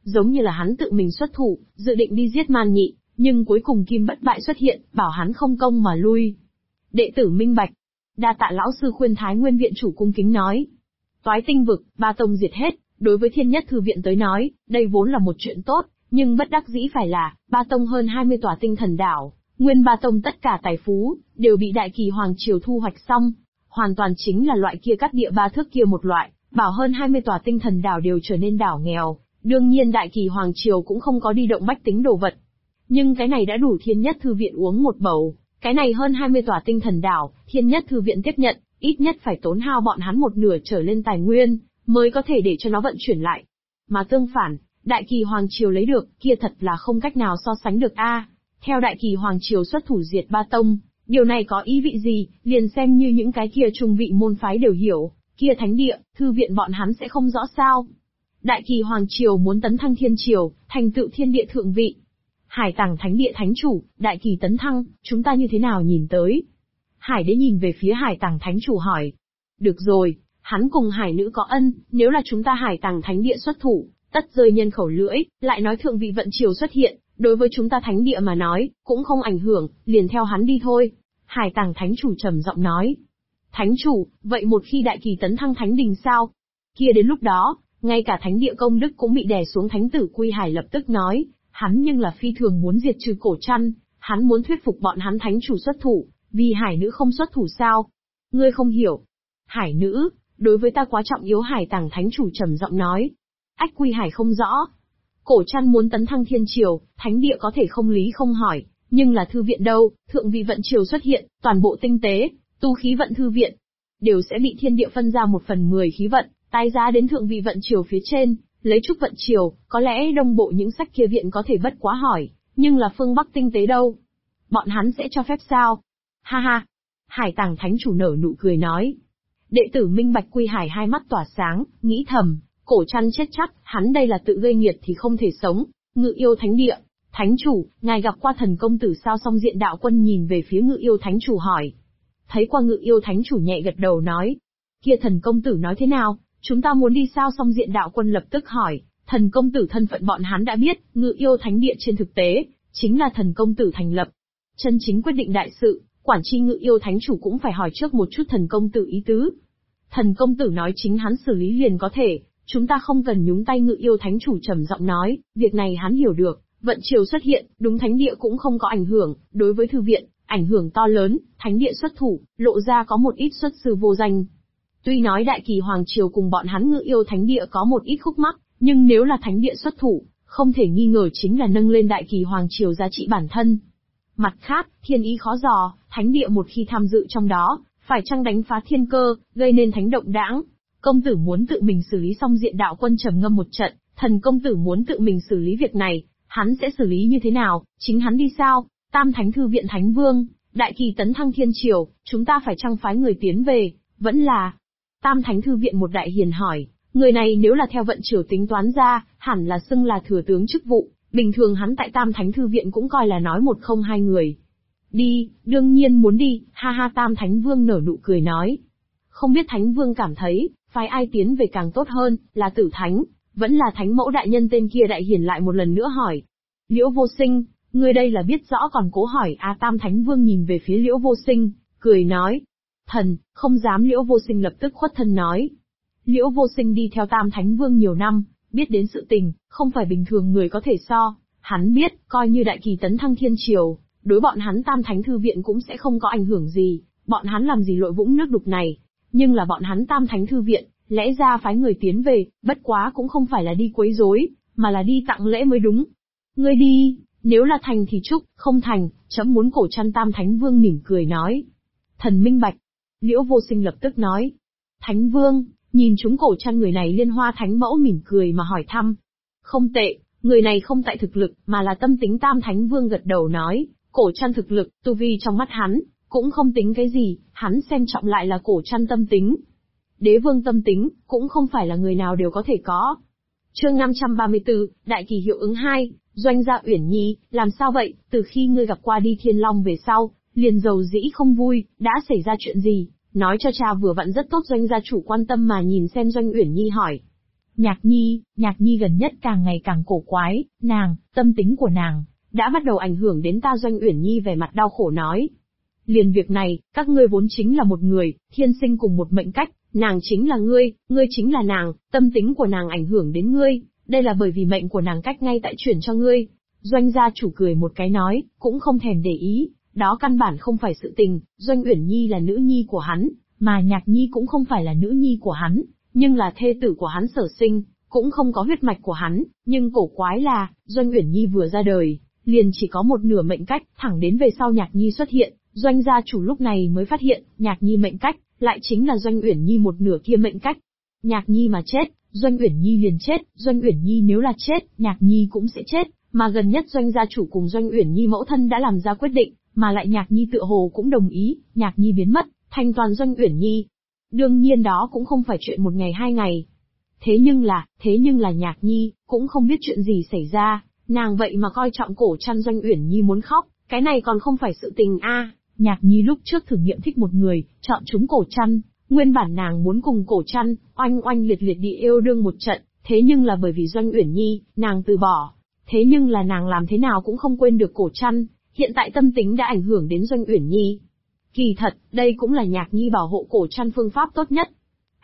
giống như là hắn tự mình xuất thủ, dự định đi giết Man Nhị, nhưng cuối cùng Kim Bất Bại xuất hiện, bảo hắn không công mà lui. Đệ tử minh bạch. Đa tạ lão sư khuyên Thái Nguyên viện chủ cung kính nói. Toái Tinh vực, ba tông diệt hết, đối với Thiên Nhất Thư viện tới nói, đây vốn là một chuyện tốt, nhưng bất đắc dĩ phải là, ba tông hơn 20 tòa tinh thần đảo, nguyên ba tông tất cả tài phú, đều bị Đại Kỳ Hoàng Triều thu hoạch xong, hoàn toàn chính là loại kia cắt địa ba thước kia một loại, bảo hơn 20 tòa tinh thần đảo đều trở nên đảo nghèo, đương nhiên Đại Kỳ Hoàng Triều cũng không có đi động bách tính đồ vật. Nhưng cái này đã đủ Thiên Nhất Thư viện uống một bầu, cái này hơn 20 tòa tinh thần đảo, Thiên Nhất Thư viện tiếp nhận, ít nhất phải tốn hao bọn hắn một nửa trở lên tài nguyên, mới có thể để cho nó vận chuyển lại. Mà tương phản, Đại Kỳ Hoàng Triều lấy được, kia thật là không cách nào so sánh được a. Theo Đại Kỳ Hoàng Triều xuất thủ diệt ba tông, điều này có ý vị gì, liền xem như những cái kia trung vị môn phái đều hiểu, kia thánh địa, thư viện bọn hắn sẽ không rõ sao. Đại Kỳ Hoàng Triều muốn tấn thăng thiên triều, thành tựu thiên địa thượng vị. Hải Tàng thánh địa thánh chủ, Đại Kỳ tấn thăng, chúng ta như thế nào nhìn tới? Hải Đế nhìn về phía Hải Tàng thánh chủ hỏi. Được rồi, hắn cùng Hải nữ có ân, nếu là chúng ta Hải Tàng thánh địa xuất thủ, tất rơi nhân khẩu lưỡi, lại nói thượng vị vận triều xuất hiện, đối với chúng ta thánh địa mà nói, cũng không ảnh hưởng, liền theo hắn đi thôi. Hải Tàng thánh chủ trầm giọng nói. Thánh chủ, vậy một khi Đại Kỳ tấn thăng thánh đình sao? Kia đến lúc đó, ngay cả thánh địa công đức cũng bị đè xuống. Thánh tử Quy Hải lập tức nói, hắn nhưng là phi thường muốn diệt trừ Cổ Trăn, hắn muốn thuyết phục bọn hắn thánh chủ xuất thủ, vì Hải nữ không xuất thủ sao? Ngươi không hiểu. Hải nữ, đối với ta quá trọng yếu. Hải Tàng thánh chủ trầm giọng nói. Ách Quy Hải không rõ. Cổ Trăn muốn tấn thăng thiên triều, thánh địa có thể không lý không hỏi, nhưng là thư viện đâu, thượng vị vận triều xuất hiện, toàn bộ tinh tế, tu khí vận thư viện, đều sẽ bị thiên địa phân ra 1/10 khí vận, tái giá đến thượng vị vận triều phía trên, lấy trúc vận triều, có lẽ đông bộ những sách kia viện có thể bất quá hỏi, nhưng là phương Bắc tinh tế đâu? Bọn hắn sẽ cho phép sao? Ha ha! Hải Tàng thánh chủ nở nụ cười nói. Đệ tử minh bạch. Quy Hải hai mắt tỏa sáng, nghĩ thầm, Cổ Trăn chết chắc, hắn đây là tự gây nghiệt thì không thể sống. Ngự Yêu thánh địa, thánh chủ, ngài gặp qua Thần công tử sao? Song Diện đạo quân nhìn về phía Ngự Yêu thánh chủ hỏi. Thấy qua Ngự Yêu thánh chủ nhẹ gật đầu nói. Kia Thần công tử nói thế nào, chúng ta muốn đi sao? Song Diện đạo quân lập tức hỏi. Thần công tử thân phận bọn hắn đã biết, Ngự Yêu thánh địa trên thực tế, chính là Thần công tử thành lập. Chân chính quyết định đại sự, quản tri Ngự Yêu thánh chủ cũng phải hỏi trước một chút Thần công tử ý tứ. Thần công tử nói chính hắn xử lý liền có thể, chúng ta không cần nhúng tay. Ngự Yêu thánh chủ trầm giọng nói, việc này hắn hiểu được, vận triều xuất hiện, đúng thánh địa cũng không có ảnh hưởng, đối với thư viện, ảnh hưởng to lớn, thánh địa xuất thủ, lộ ra có một ít xuất sư vô danh. Tuy nói Đại Kỳ Hoàng Triều cùng bọn hắn Ngự Yêu thánh địa có một ít khúc mắc, nhưng nếu là thánh địa xuất thủ, không thể nghi ngờ chính là nâng lên Đại Kỳ Hoàng Triều giá trị bản thân. Mặt khác, thiên ý khó dò, thánh địa một khi tham dự trong đó, phải chăng đánh phá thiên cơ, gây nên thánh động đãng. Công tử muốn tự mình xử lý. Song Diện đạo quân trầm ngâm một trận, Thần công tử muốn tự mình xử lý việc này, hắn sẽ xử lý như thế nào, chính hắn đi sao? Tam Thánh Thư viện Thánh Vương, Đại Kỳ tấn thăng thiên triều, chúng ta phải chăng phái người tiến về, vẫn là... Tam Thánh Thư viện một đại hiền hỏi, người này nếu là theo vận triều tính toán ra, hẳn là xưng là thừa tướng chức vụ, bình thường hắn tại Tam Thánh Thư viện cũng coi là nói một không hai người. Đi, đương nhiên muốn đi, ha ha. Tam Thánh Vương nở nụ cười nói. Không biết Thánh Vương cảm thấy, phái ai tiến về càng tốt hơn, là Tử Thánh, vẫn là Thánh Mẫu đại nhân? Tên kia đại hiền lại một lần nữa hỏi. Liễu Vô Sinh, ngươi đây là biết rõ còn cố hỏi à? Tam Thánh Vương nhìn về phía Liễu Vô Sinh, cười nói. Thần, không dám. Liễu Vô Sinh lập tức khuất thân nói. Liễu Vô Sinh đi theo Tam Thánh Vương nhiều năm, biết đến sự tình, không phải bình thường người có thể so. Hắn biết, coi như Đại Kỳ tấn thăng thiên triều, đối bọn hắn Tam Thánh Thư viện cũng sẽ không có ảnh hưởng gì, bọn hắn làm gì lội vũng nước đục này. Nhưng là bọn hắn Tam Thánh Thư viện, lẽ ra phái người tiến về, bất quá cũng không phải là đi quấy rối, mà là đi tặng lễ mới đúng. Ngươi đi, nếu là thành thì chúc, không thành, chấm muốn Cổ Trăn. Tam Thánh Vương mỉm cười nói. Thần minh bạch. Liễu Vô Sinh lập tức nói. Thánh Vương, nhìn chúng Cổ Trăn người này. Liên Hoa Thánh Mẫu mỉm cười mà hỏi thăm. Không tệ, người này không tại thực lực, mà là tâm tính. Tam Thánh Vương gật đầu nói, Cổ Trăn thực lực, tu vi trong mắt hắn, cũng không tính cái gì, hắn xem trọng lại là Cổ Trăn tâm tính. Đế vương tâm tính, cũng không phải là người nào đều có thể có. Chương 534, Đại Kỳ hiệu ứng 2, Doanh gia Uyển Nhi, làm sao vậy? Từ khi ngươi gặp qua Đi Thiên Long về sau, liền dầu dĩ không vui, đã xảy ra chuyện gì? Nói cho cha vừa vặn rất tốt. Doanh gia chủ quan tâm mà nhìn xem Doanh Uyển Nhi hỏi. Nhạc Nhi gần nhất càng ngày càng cổ quái, tâm tính của nàng, đã bắt đầu ảnh hưởng đến ta. Doanh Uyển Nhi vẻ mặt đau khổ nói. Liền việc này, các ngươi vốn chính là một người, thiên sinh cùng một mệnh cách, nàng chính là ngươi chính là nàng, tâm tính của nàng ảnh hưởng đến ngươi, đây là bởi vì mệnh của nàng cách ngay tại chuyển cho ngươi. Doanh gia chủ cười một cái nói, cũng không thèm để ý, đó căn bản không phải sự tình, Doanh Uyển Nhi là nữ nhi của hắn, mà Nhạc Nhi cũng không phải là nữ nhi của hắn, nhưng là thê tử của hắn sở sinh, cũng không có huyết mạch của hắn, nhưng cổ quái là, Doanh Uyển Nhi vừa ra đời, liền chỉ có một nửa mệnh cách, thẳng đến về sau Nhạc Nhi xuất hiện, Doanh gia chủ lúc này mới phát hiện, Nhạc Nhi mệnh cách, lại chính là Doanh Uyển Nhi một nửa kia mệnh cách. Nhạc Nhi mà chết, Doanh Uyển Nhi liền chết, Doanh Uyển Nhi nếu là chết, Nhạc Nhi cũng sẽ chết, mà gần nhất Doanh gia chủ cùng Doanh Uyển Nhi mẫu thân đã làm ra quyết định, mà lại Nhạc Nhi tựa hồ cũng đồng ý, Nhạc Nhi biến mất, thành toàn Doanh Uyển Nhi. Đương nhiên đó cũng không phải chuyện một ngày hai ngày. Thế nhưng là Nhạc Nhi, cũng không biết chuyện gì xảy ra, nàng vậy mà coi trọng cổ trăn. Doanh Uyển Nhi muốn khóc, cái này còn không phải sự tình a. Nhạc Nhi lúc trước thử nghiệm thích một người, chọn chúng cổ trăn, nguyên bản nàng muốn cùng cổ trăn, oanh oanh liệt liệt đi yêu đương một trận, thế nhưng là bởi vì Doanh Uyển Nhi, nàng từ bỏ. Thế nhưng là nàng làm thế nào cũng không quên được cổ trăn, hiện tại tâm tính đã ảnh hưởng đến Doanh Uyển Nhi. Kỳ thật, đây cũng là Nhạc Nhi bảo hộ cổ trăn phương pháp tốt nhất.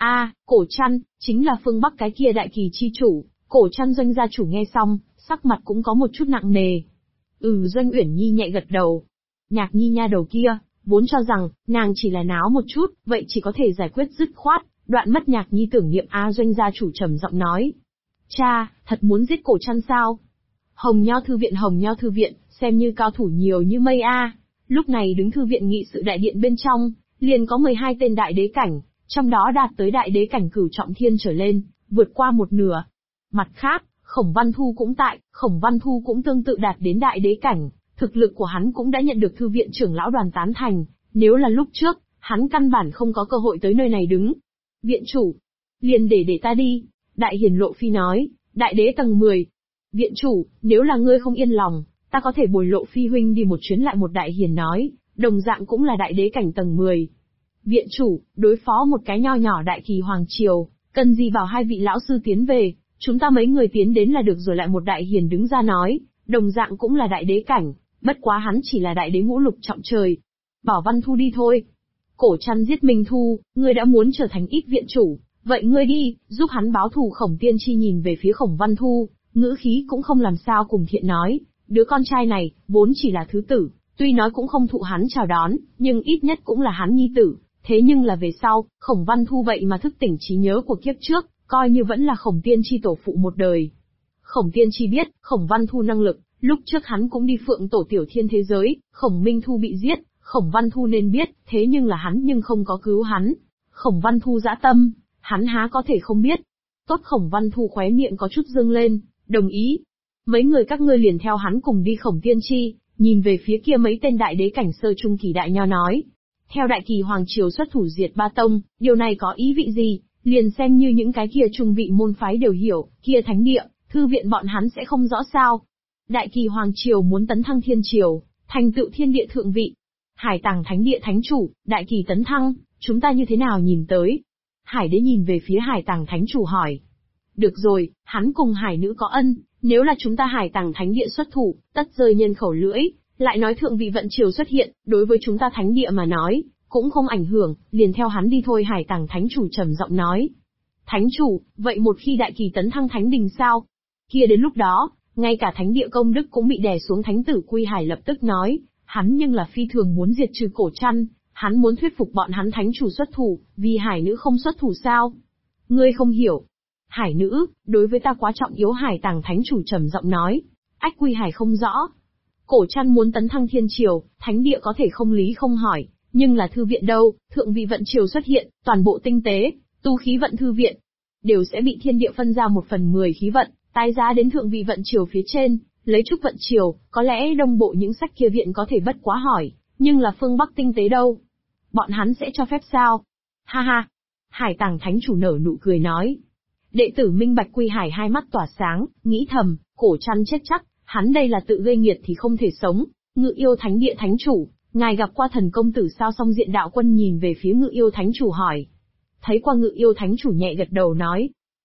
Cổ trăn, chính là phương Bắc cái kia đại kỳ chi chủ, cổ trăn. Doanh gia chủ nghe xong, sắc mặt cũng có một chút nặng nề. Doanh Uyển Nhi nhẹ gật đầu. Nhạc Nhi nha đầu kia, vốn cho rằng, nàng chỉ là náo một chút, vậy chỉ có thể giải quyết dứt khoát, đoạn mất Nhạc Nhi tưởng niệm. Doanh gia chủ trầm giọng nói. Cha, thật muốn giết cổ trăn sao? Hồng Nho Thư viện, xem như cao thủ nhiều như mây a. Lúc này đứng thư viện nghị sự đại điện bên trong, liền có 12 tên đại đế cảnh, trong đó đạt tới đại đế cảnh cửu trọng thiên trở lên, vượt qua một nửa. Mặt khác, Khổng Văn Thu cũng tại, Khổng Văn Thu cũng tương tự đạt đến đại đế cảnh, thực lực của hắn cũng đã nhận được thư viện trưởng lão đoàn tán thành, nếu là lúc trước, hắn căn bản không có cơ hội tới nơi này đứng. Viện chủ, liền để ta đi, Đại Hiền Lộ Phi nói, đại đế tầng 10. Viện chủ, nếu là ngươi không yên lòng, ta có thể bồi Lộ Phi huynh đi một chuyến. Lại một Đại Hiền nói, đồng dạng cũng là đại đế cảnh tầng 10. Viện chủ, đối phó một cái nho nhỏ đại kỳ hoàng triều, cần gì bảo hai vị lão sư tiến về, chúng ta mấy người tiến đến là được rồi. Lại một Đại Hiền đứng ra nói, đồng dạng cũng là đại đế cảnh, bất quá hắn chỉ là đại đế ngũ lục trọng trời. Bảo Văn Thu đi thôi. Cổ trăn giết Minh Thu, ngươi đã muốn trở thành ít viện chủ, vậy ngươi đi, giúp hắn báo thù. Khổng Tiên Chi nhìn về phía Khổng Văn Thu, ngữ khí cũng không làm sao cùng thiện nói, đứa con trai này, vốn chỉ là thứ tử, tuy nói cũng không thụ hắn chào đón, nhưng ít nhất cũng là hắn nhi tử. Thế nhưng là về sau, Khổng Văn Thu vậy mà thức tỉnh trí nhớ của kiếp trước, coi như vẫn là Khổng Tiên Chi tổ phụ một đời. Khổng Tiên Chi biết, Khổng Văn Thu năng lực, lúc trước hắn cũng đi Phượng Tổ Tiểu Thiên thế giới, Khổng Minh Thu bị giết, Khổng Văn Thu nên biết, thế nhưng là hắn nhưng không có cứu hắn. Khổng Văn Thu dã tâm, hắn há có thể không biết. Tốt. Khổng Văn Thu khóe miệng có chút dương lên, đồng ý. Mấy người các ngươi liền theo hắn cùng đi. Khổng Tiên Chi nhìn về phía kia mấy tên đại đế cảnh sơ trung kỳ đại nho nói. Theo đại kỳ hoàng triều xuất thủ diệt ba tông, điều này có ý vị gì, liền xem như những cái kia trung vị môn phái đều hiểu, kia thánh địa, thư viện bọn hắn sẽ không rõ sao. Đại kỳ hoàng triều muốn tấn thăng thiên triều, thành tựu thiên địa thượng vị. Hải Tàng thánh địa thánh chủ, đại kỳ tấn thăng, chúng ta như thế nào nhìn tới? Hải đế nhìn về phía Hải Tàng thánh chủ hỏi. Được rồi, hắn cùng hải nữ có ân, nếu là chúng ta Hải Tàng thánh địa xuất thủ, tất rơi nhân khẩu lưỡi. Lại nói thượng vị vận triều xuất hiện, đối với chúng ta thánh địa mà nói, cũng không ảnh hưởng, liền theo hắn đi thôi. Hải Tàng thánh chủ trầm giọng nói. Thánh chủ, vậy một khi đại kỳ tấn thăng thánh đình sao? Kia đến lúc đó, ngay cả thánh địa công đức cũng bị đè xuống. Thánh tử Quy Hải lập tức nói, hắn nhưng là phi thường muốn diệt trừ cổ trăn, hắn muốn thuyết phục bọn hắn thánh chủ xuất thủ, vì hải nữ không xuất thủ sao? Ngươi không hiểu. Hải nữ, đối với ta quá trọng yếu. Hải Tàng thánh chủ trầm giọng nói. Ách. Quy Hải không rõ. Cổ trăn muốn tấn thăng thiên triều, thánh địa có thể không lý không hỏi, nhưng là thư viện đâu, thượng vị vận triều xuất hiện, toàn bộ tinh tế, tu khí vận thư viện, đều sẽ bị thiên địa phân ra 1/10 khí vận, tái giá đến thượng vị vận triều phía trên, lấy trúc vận triều, có lẽ đông bộ những sách kia viện có thể bất quá hỏi, nhưng là phương Bắc tinh tế đâu? Bọn hắn sẽ cho phép sao? Ha ha! Hải Tàng thánh chủ nở nụ cười nói. Đệ tử minh bạch. Quy Hải hai mắt tỏa sáng, nghĩ thầm, cổ trăn chết chắc. Hắn đây là tự gây nghiệt thì không thể sống. Ngự Yêu thánh địa thánh chủ, ngài gặp qua thần công tử sao? Song Diện đạo quân nhìn về phía Ngự Yêu thánh chủ hỏi. Thấy qua Ngự Yêu thánh chủ nhẹ gật đầu nói.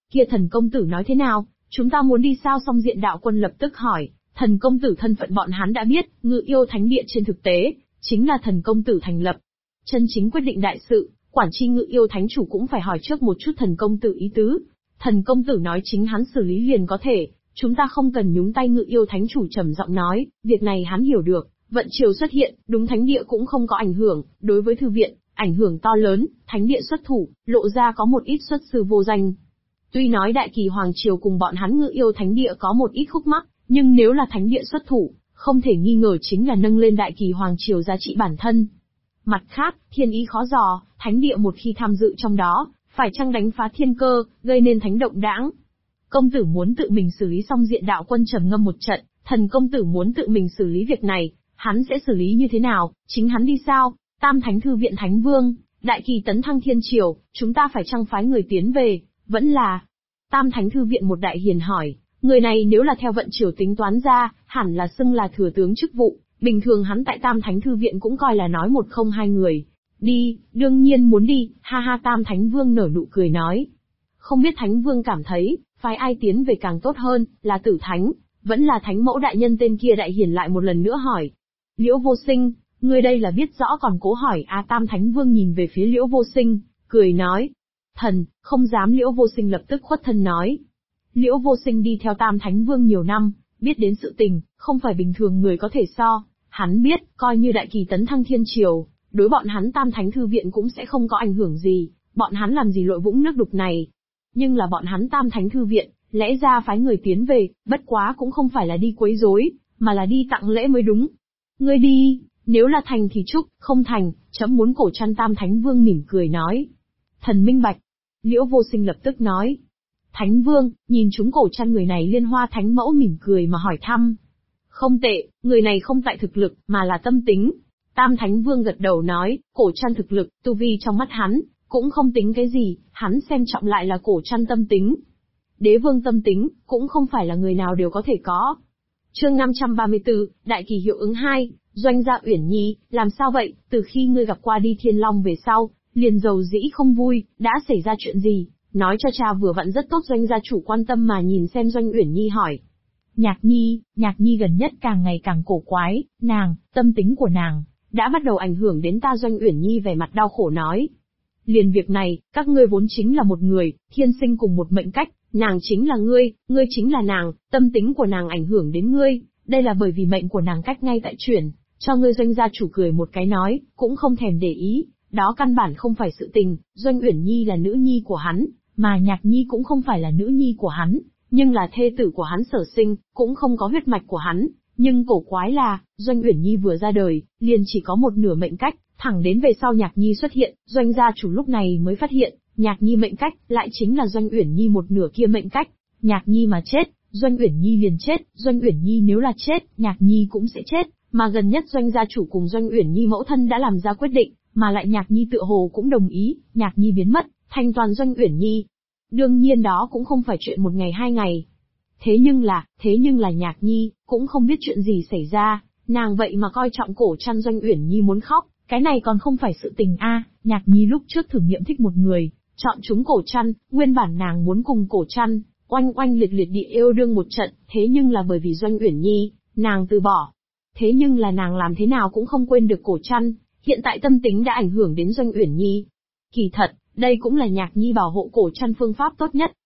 Kia Thần công tử nói thế nào, chúng ta muốn đi sao? Song Diện đạo quân lập tức hỏi. Thần công tử thân phận bọn hắn đã biết, Ngự Yêu Thánh Địa trên thực tế chính là Thần công tử thành lập. Chân chính quyết định đại sự, quản tri Ngự Yêu Thánh chủ cũng phải hỏi trước một chút Thần công tử ý tứ. Thần công tử nói chính hắn xử lý liền có thể, chúng ta không cần nhúng tay. Ngự Yêu Thánh chủ trầm giọng nói, việc này hắn hiểu được. Vận triều xuất hiện, đúng thánh địa cũng không có ảnh hưởng, đối với thư viện, ảnh hưởng to lớn. Thánh địa xuất thủ, lộ ra có một ít xuất sư vô danh. Tuy nói Đại Kỳ Hoàng triều cùng bọn hắn Ngự Yêu Thánh Địa có một ít khúc mắc, nhưng nếu là thánh địa xuất thủ, không thể nghi ngờ chính là nâng lên Đại Kỳ Hoàng triều giá trị bản thân. Mặt khác, thiên ý khó dò, thánh địa một khi tham dự trong đó, phải chăng đánh phá thiên cơ, gây nên thánh động đãng. Công tử muốn tự mình xử lý. Song Diện đạo quân trầm ngâm một trận, Thần công tử muốn tự mình xử lý việc này, hắn sẽ xử lý như thế nào, chính hắn đi sao? Tam Thánh Thư viện Thánh Vương, Đại Kỳ tấn thăng thiên triều, chúng ta phải chăng phái người tiến về, vẫn là... Tam Thánh Thư viện một đại hiền hỏi, người này nếu là theo vận triều tính toán ra, hẳn là xưng là thừa tướng chức vụ, bình thường hắn tại Tam Thánh Thư viện cũng coi là nói một không hai người. Đi, đương nhiên muốn đi, ha ha. Tam Thánh Vương nở nụ cười nói. Không biết Thánh Vương cảm thấy, phái ai tiến về càng tốt hơn, là Tử Thánh, vẫn là Thánh Mẫu đại nhân? Tên kia đại hiền lại một lần nữa hỏi. Liễu Vô Sinh, ngươi đây là biết rõ còn cố hỏi à? Tam Thánh Vương nhìn về phía Liễu Vô Sinh, cười nói. Thần, không dám. Liễu Vô Sinh lập tức khuất thân nói. Liễu Vô Sinh đi theo Tam Thánh Vương nhiều năm, biết đến sự tình, không phải bình thường người có thể so. Hắn biết, coi như Đại Kỳ tấn thăng thiên triều, đối bọn hắn Tam Thánh Thư viện cũng sẽ không có ảnh hưởng gì, bọn hắn làm gì lội vũng nước đục này. Nhưng là bọn hắn Tam Thánh Thư viện, lẽ ra phái người tiến về, bất quá cũng không phải là đi quấy rối, mà là đi tặng lễ mới đúng. Ngươi đi, nếu là thành thì chúc, không thành, chấm muốn cổ trăn. Tam Thánh Vương mỉm cười nói. Thần minh bạch. Liễu Vô Sinh lập tức nói. Thánh Vương, nhìn chúng cổ trăn người này. Liên Hoa Thánh Mẫu mỉm cười mà hỏi thăm. Không tệ, người này không tại thực lực, mà là tâm tính. Tam Thánh Vương gật đầu nói, cổ trăn thực lực, tu vi trong mắt hắn, cũng không tính cái gì, hắn xem trọng lại là cổ trăn tâm tính. Đế vương tâm tính, cũng không phải là người nào đều có thể có. Chương 534, Đại Kỳ hiệu ứng 2, Doanh gia Uyển Nhi, làm sao vậy? Từ khi ngươi gặp qua Đi Thiên Long về sau, liền dầu dĩ không vui, đã xảy ra chuyện gì? Nói cho cha vừa vặn rất tốt. Doanh gia chủ quan tâm mà nhìn xem Doanh Uyển Nhi hỏi. Nhạc Nhi gần nhất càng ngày càng cổ quái, tâm tính của nàng, đã bắt đầu ảnh hưởng đến ta. Doanh Uyển Nhi vẻ mặt đau khổ nói. Liền việc này, các ngươi vốn chính là một người, thiên sinh cùng một mệnh cách, nàng chính là ngươi chính là nàng, tâm tính của nàng ảnh hưởng đến ngươi, đây là bởi vì mệnh của nàng cách ngay tại chuyển, cho ngươi. Doanh gia chủ cười một cái nói, cũng không thèm để ý, đó căn bản không phải sự tình. Doanh Uyển Nhi là nữ nhi của hắn, mà Nhạc Nhi cũng không phải là nữ nhi của hắn, nhưng là thê tử của hắn sở sinh, cũng không có huyết mạch của hắn. Nhưng cổ quái là, Doanh Uyển Nhi vừa ra đời, liền chỉ có một nửa mệnh cách, thẳng đến về sau Nhạc Nhi xuất hiện, Doanh gia chủ lúc này mới phát hiện, Nhạc Nhi mệnh cách, lại chính là Doanh Uyển Nhi một nửa kia mệnh cách. Nhạc Nhi mà chết, Doanh Uyển Nhi liền chết, Doanh Uyển Nhi nếu là chết, Nhạc Nhi cũng sẽ chết, mà gần nhất Doanh gia chủ cùng Doanh Uyển Nhi mẫu thân đã làm ra quyết định, mà lại Nhạc Nhi tựa hồ cũng đồng ý, Nhạc Nhi biến mất, thành toàn Doanh Uyển Nhi. Đương nhiên đó cũng không phải chuyện một ngày hai ngày. Thế nhưng là Nhạc Nhi, cũng không biết chuyện gì xảy ra, nàng vậy mà coi trọng cổ trăn. Doanh Uyển Nhi muốn khóc, cái này còn không phải sự tình a. Nhạc Nhi lúc trước thử nghiệm thích một người, chọn chúng cổ trăn, nguyên bản nàng muốn cùng cổ trăn, oanh oanh liệt liệt địa yêu đương một trận, thế nhưng là bởi vì Doanh Uyển Nhi, nàng từ bỏ. Thế nhưng là nàng làm thế nào cũng không quên được cổ trăn, hiện tại tâm tính đã ảnh hưởng đến Doanh Uyển Nhi. Kỳ thật, đây cũng là Nhạc Nhi bảo hộ cổ trăn phương pháp tốt nhất.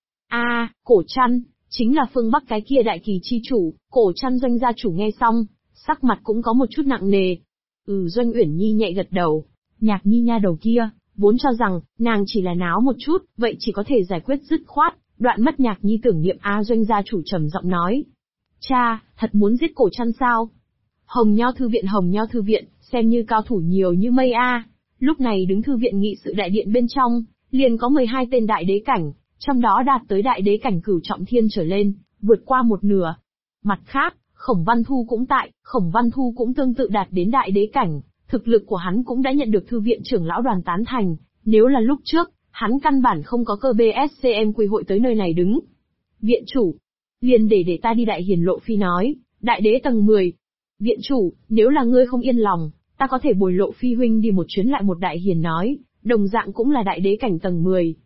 Cổ trăn, chính là phương Bắc cái kia Đại Kỳ chi chủ. Cổ trăn Doanh gia chủ nghe xong, sắc mặt cũng có một chút nặng nề. Doanh Uyển Nhi nhẹ gật đầu. Nhạc Nhi nha đầu kia, vốn cho rằng, nàng chỉ là náo một chút, vậy chỉ có thể giải quyết dứt khoát, đoạn mất Nhạc Nhi tưởng niệm. Doanh gia chủ trầm giọng nói. Cha, thật muốn giết cổ trăn sao? Hồng Nho Thư viện, xem như cao thủ nhiều như mây a. Lúc này đứng thư viện nghị sự đại điện bên trong, liền có 12 tên đại đế cảnh, trong đó đạt tới đại đế cảnh cửu trọng thiên trở lên, vượt qua một nửa. Mặt khác, Khổng Văn Thu cũng tại, Khổng Văn Thu cũng tương tự đạt đến đại đế cảnh, thực lực của hắn cũng đã nhận được thư viện trưởng lão đoàn tán thành, nếu là lúc trước, hắn căn bản không có cơ BSCM quy hội tới nơi này đứng. Viện chủ, liền để ta đi. Đại hiền Lộ Phi nói, đại đế tầng 10. Viện chủ, nếu là ngươi không yên lòng, ta có thể bồi Lộ Phi huynh đi một chuyến. Lại một đại hiền nói, đồng dạng cũng là đại đế cảnh tầng 10.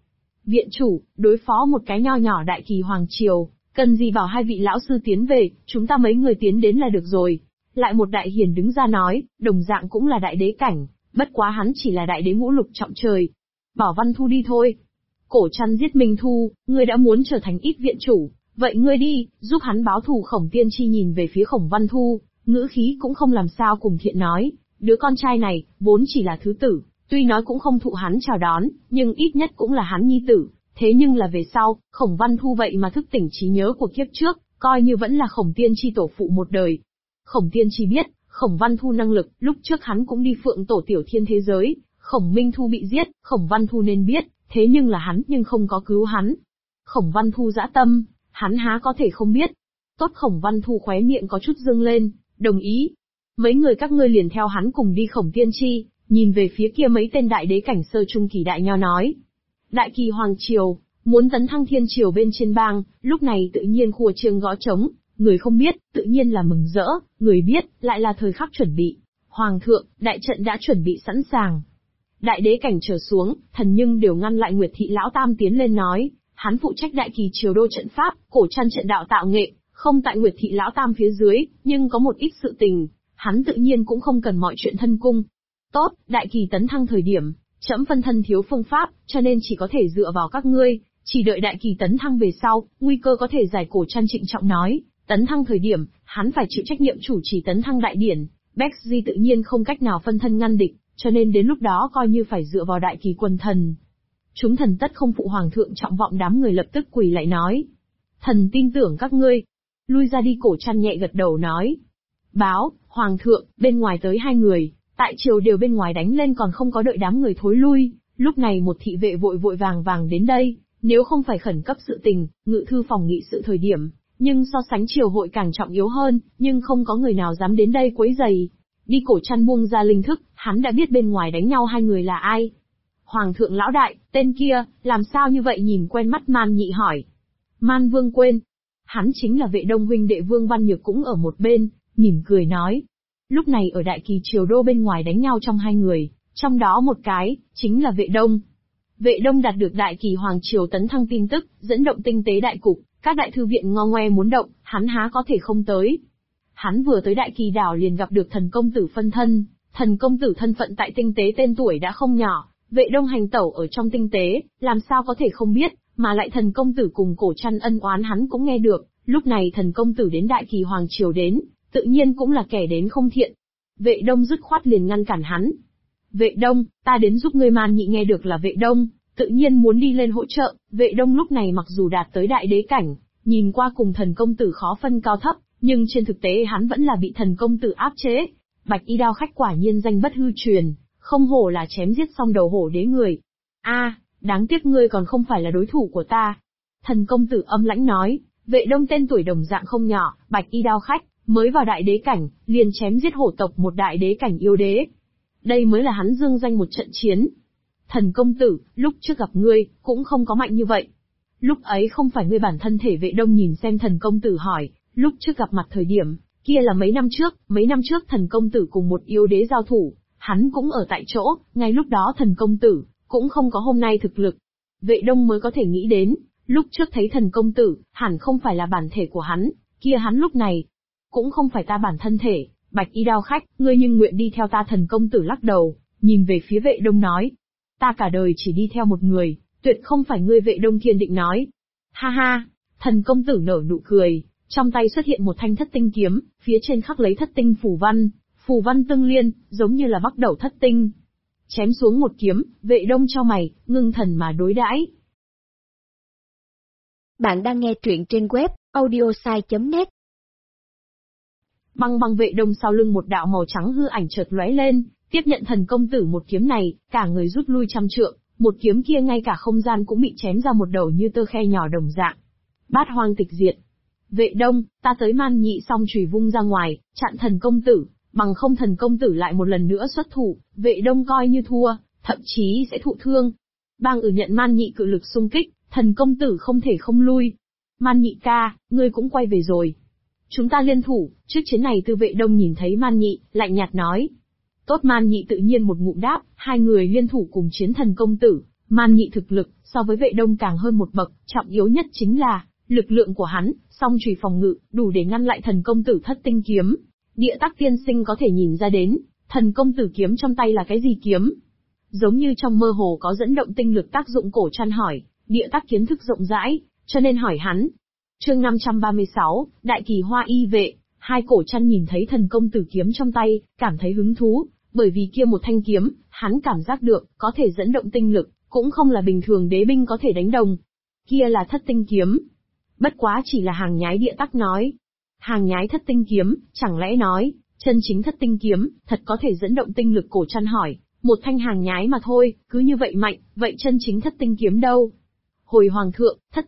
Viện chủ, đối phó một cái nho nhỏ Đại Kỳ Hoàng Triều, cần gì bảo hai vị lão sư tiến về, chúng ta mấy người tiến đến là được rồi. Lại một đại hiền đứng ra nói, đồng dạng cũng là đại đế cảnh, bất quá hắn chỉ là đại đế ngũ lục trọng trời. Bảo Văn Thu đi thôi. Cổ Trăn giết Minh Thu, ngươi đã muốn trở thành ít viện chủ, vậy ngươi đi, giúp hắn báo thù. Khổng Tiên Tri nhìn về phía Khổng Văn Thu, ngữ khí cũng không làm sao cùng thiện nói, đứa con trai này, vốn chỉ là thứ tử, tuy nói cũng không thụ hắn chào đón, nhưng ít nhất cũng là hắn nhi tử, thế nhưng là về sau, Khổng Văn Thu vậy mà thức tỉnh trí nhớ của kiếp trước, coi như vẫn là Khổng Tiên Tri tổ phụ một đời. Khổng Tiên Tri biết, Khổng Văn Thu năng lực, lúc trước hắn cũng đi Phượng Tổ Tiểu Thiên thế giới, Khổng Minh Thu bị giết, Khổng Văn Thu nên biết, thế nhưng là hắn nhưng không có cứu hắn. Khổng Văn Thu dã tâm, hắn há có thể không biết. Tốt. Khổng Văn Thu khóe miệng có chút dương lên, đồng ý. Mấy người các ngươi liền theo hắn cùng đi. Khổng Tiên Tri nhìn về phía kia mấy tên đại đế cảnh sơ trung kỳ đại nho nói. Đại Kỳ Hoàng Triều, muốn tấn thăng thiên triều bên trên bang, lúc này tự nhiên khua chiêng gõ trống, người không biết, tự nhiên là mừng rỡ, người biết, lại là thời khắc chuẩn bị. Hoàng thượng, đại trận đã chuẩn bị sẵn sàng. Đại đế cảnh trở xuống, thần nhưng đều ngăn lại Nguyệt Thị Lão Tam tiến lên nói, hắn phụ trách Đại Kỳ Triều đô trận pháp, Cổ Trăn trận đạo tạo nghệ, không tại Nguyệt Thị Lão Tam phía dưới, nhưng có một ít sự tình, hắn tự nhiên cũng không cần mọi chuyện thân cung. Tốt, Đại Kỳ tấn thăng thời điểm, trẫm phân thân thiếu phương pháp, cho nên chỉ có thể dựa vào các ngươi, chỉ đợi Đại Kỳ tấn thăng về sau, nguy cơ có thể giải. Cổ Trăn trịnh trọng nói, tấn thăng thời điểm, hắn phải chịu trách nhiệm chủ trì tấn thăng đại điển, Bexy tự nhiên không cách nào phân thân ngăn địch, cho nên đến lúc đó coi như phải dựa vào Đại Kỳ quần thần. Chúng thần tất không phụ hoàng thượng trọng vọng. Đám người lập tức quỳ lại nói, thần tin tưởng các ngươi. Lui ra đi. Cổ Trăn nhẹ gật đầu nói, báo, hoàng thượng, bên ngoài tới 2 người, tại triều đều bên ngoài đánh lên. Còn không có đợi đám người thối lui, lúc này một thị vệ vội vội vàng đến đây, nếu không phải khẩn cấp sự tình, ngự thư phòng nghị sự thời điểm, nhưng so sánh triều hội càng trọng yếu hơn, nhưng không có người nào dám đến đây quấy rầy. Đi. Cổ Trăn buông ra linh thức, hắn đã biết bên ngoài đánh nhau 2 người là ai. Hoàng thượng lão đại, tên kia, làm sao như vậy? Nhìn quen mắt Man Nhị hỏi. Man Vương quên. Hắn chính là Vệ Đông huynh đệ Vương Văn Nhược cũng ở một bên, mỉm cười nói. Lúc này ở Đại Kỳ Triều đô bên ngoài đánh nhau trong 2 người, trong đó một cái, chính là Vệ Đông. Vệ Đông đạt được Đại Kỳ Hoàng Triều tấn thăng tin tức, dẫn động tinh tế đại cục, các đại thư viện ngo ngoe muốn động, hắn há có thể không tới. Hắn vừa tới Đại Kỳ đảo liền gặp được thần công tử phân thân, thần công tử thân phận tại tinh tế tên tuổi đã không nhỏ, Vệ Đông hành tẩu ở trong tinh tế, làm sao có thể không biết, mà lại thần công tử cùng Cổ Trăn ân oán hắn cũng nghe được, lúc này thần công tử đến Đại Kỳ Hoàng Triều đến, tự nhiên cũng là kẻ đến không thiện. Vệ Đông dứt khoát liền ngăn cản hắn. Vệ Đông, ta đến giúp ngươi. Man Nhị nghe được là Vệ Đông, tự nhiên muốn đi lên hỗ trợ. Vệ Đông lúc này mặc dù đạt tới đại đế cảnh, nhìn qua cùng thần công tử khó phân cao thấp, nhưng trên thực tế hắn vẫn là bị thần công tử áp chế. Bạch y đao khách quả nhiên danh bất hư truyền, không hổ là chém giết xong đầu hổ đế người. A, đáng tiếc ngươi còn không phải là đối thủ của ta. Thần công tử âm lãnh nói, Vệ Đông tên tuổi đồng dạng không nhỏ, bạch y đao khách, mới vào đại đế cảnh, liền chém giết hổ tộc một đại đế cảnh yêu đế. Đây mới là hắn dương danh một trận chiến. Thần công tử, lúc trước gặp ngươi, cũng không có mạnh như vậy. Lúc ấy không phải ngươi bản thân thể. Vệ Đông nhìn xem thần công tử hỏi, lúc trước gặp mặt thời điểm, kia là mấy năm trước thần công tử cùng một yêu đế giao thủ, hắn cũng ở tại chỗ, ngay lúc đó thần công tử, cũng không có hôm nay thực lực. Vệ Đông mới có thể nghĩ đến, lúc trước thấy thần công tử, hẳn không phải là bản thể của hắn, kia hắn lúc này, cũng không phải ta bản thân thể. Bạch y đao khách, ngươi nhưng nguyện đi theo ta? Thần công tử lắc đầu, nhìn về phía Vệ Đông nói, ta cả đời chỉ đi theo một người, tuyệt không phải ngươi. Vệ Đông kiên định nói. Ha ha, thần công tử nở nụ cười, trong tay xuất hiện một thanh thất tinh kiếm, phía trên khắc lấy thất tinh phù văn tương liên, giống như là bắt đầu thất tinh. Chém xuống một kiếm, Vệ Đông chau mày, ngưng thần mà đối đãi. Bạn đang nghe truyện trên web audiosai.net. Băng Vệ Đông sau lưng một đạo màu trắng hư ảnh chợt lóe lên, tiếp nhận thần công tử một kiếm này, cả người rút lui 100 trượng, một kiếm kia ngay cả không gian cũng bị chém ra một đầu như tơ khe nhỏ đồng dạng. Bát hoang tịch diệt. Vệ Đông, ta tới. Man Nhị song chùy vung ra ngoài, chặn thần công tử, bằng không thần công tử lại một lần nữa xuất thủ, Vệ Đông coi như thua, thậm chí sẽ thụ thương. Bang nhận Man Nhị cự lực xung kích, thần công tử không thể không lui. Man Nhị ca, ngươi cũng quay về rồi. Chúng ta liên thủ, trước chiến này. Tư Vệ Đông nhìn thấy Man Nhị, lạnh nhạt nói. Tốt. Man Nhị tự nhiên một ngụm đáp, 2 người liên thủ cùng chiến thần công tử, Man Nhị thực lực, so với Vệ Đông càng hơn một bậc, trọng yếu nhất chính là, lực lượng của hắn, song chùy phòng ngự, đủ để ngăn lại thần công tử Thất Tinh kiếm. Địa Tắc tiên sinh có thể nhìn ra đến, thần công tử kiếm trong tay là cái gì kiếm? Giống như trong mơ hồ có dẫn động tinh lực tác dụng. Cổ Trăn hỏi, Địa Tắc kiến thức rộng rãi, cho nên hỏi hắn. Chương 536, Đại Kỳ Hoa Y Vệ. Hai Cổ Trăn nhìn thấy thần công tử kiếm trong tay, cảm thấy hứng thú, bởi vì kia một thanh kiếm, hắn cảm giác được, có thể dẫn động tinh lực, cũng không là bình thường đế binh có thể đánh đồng. Kia là Thất Tinh kiếm. Bất quá chỉ là hàng nhái. Địa Tắc nói. Hàng nhái Thất Tinh kiếm, chẳng lẽ nói, chân chính Thất Tinh kiếm, thật có thể dẫn động tinh lực? Cổ Trăn hỏi, một thanh hàng nhái mà thôi, cứ như vậy mạnh, vậy chân chính Thất Tinh kiếm đâu? Hồi Hoàng thượng, Thất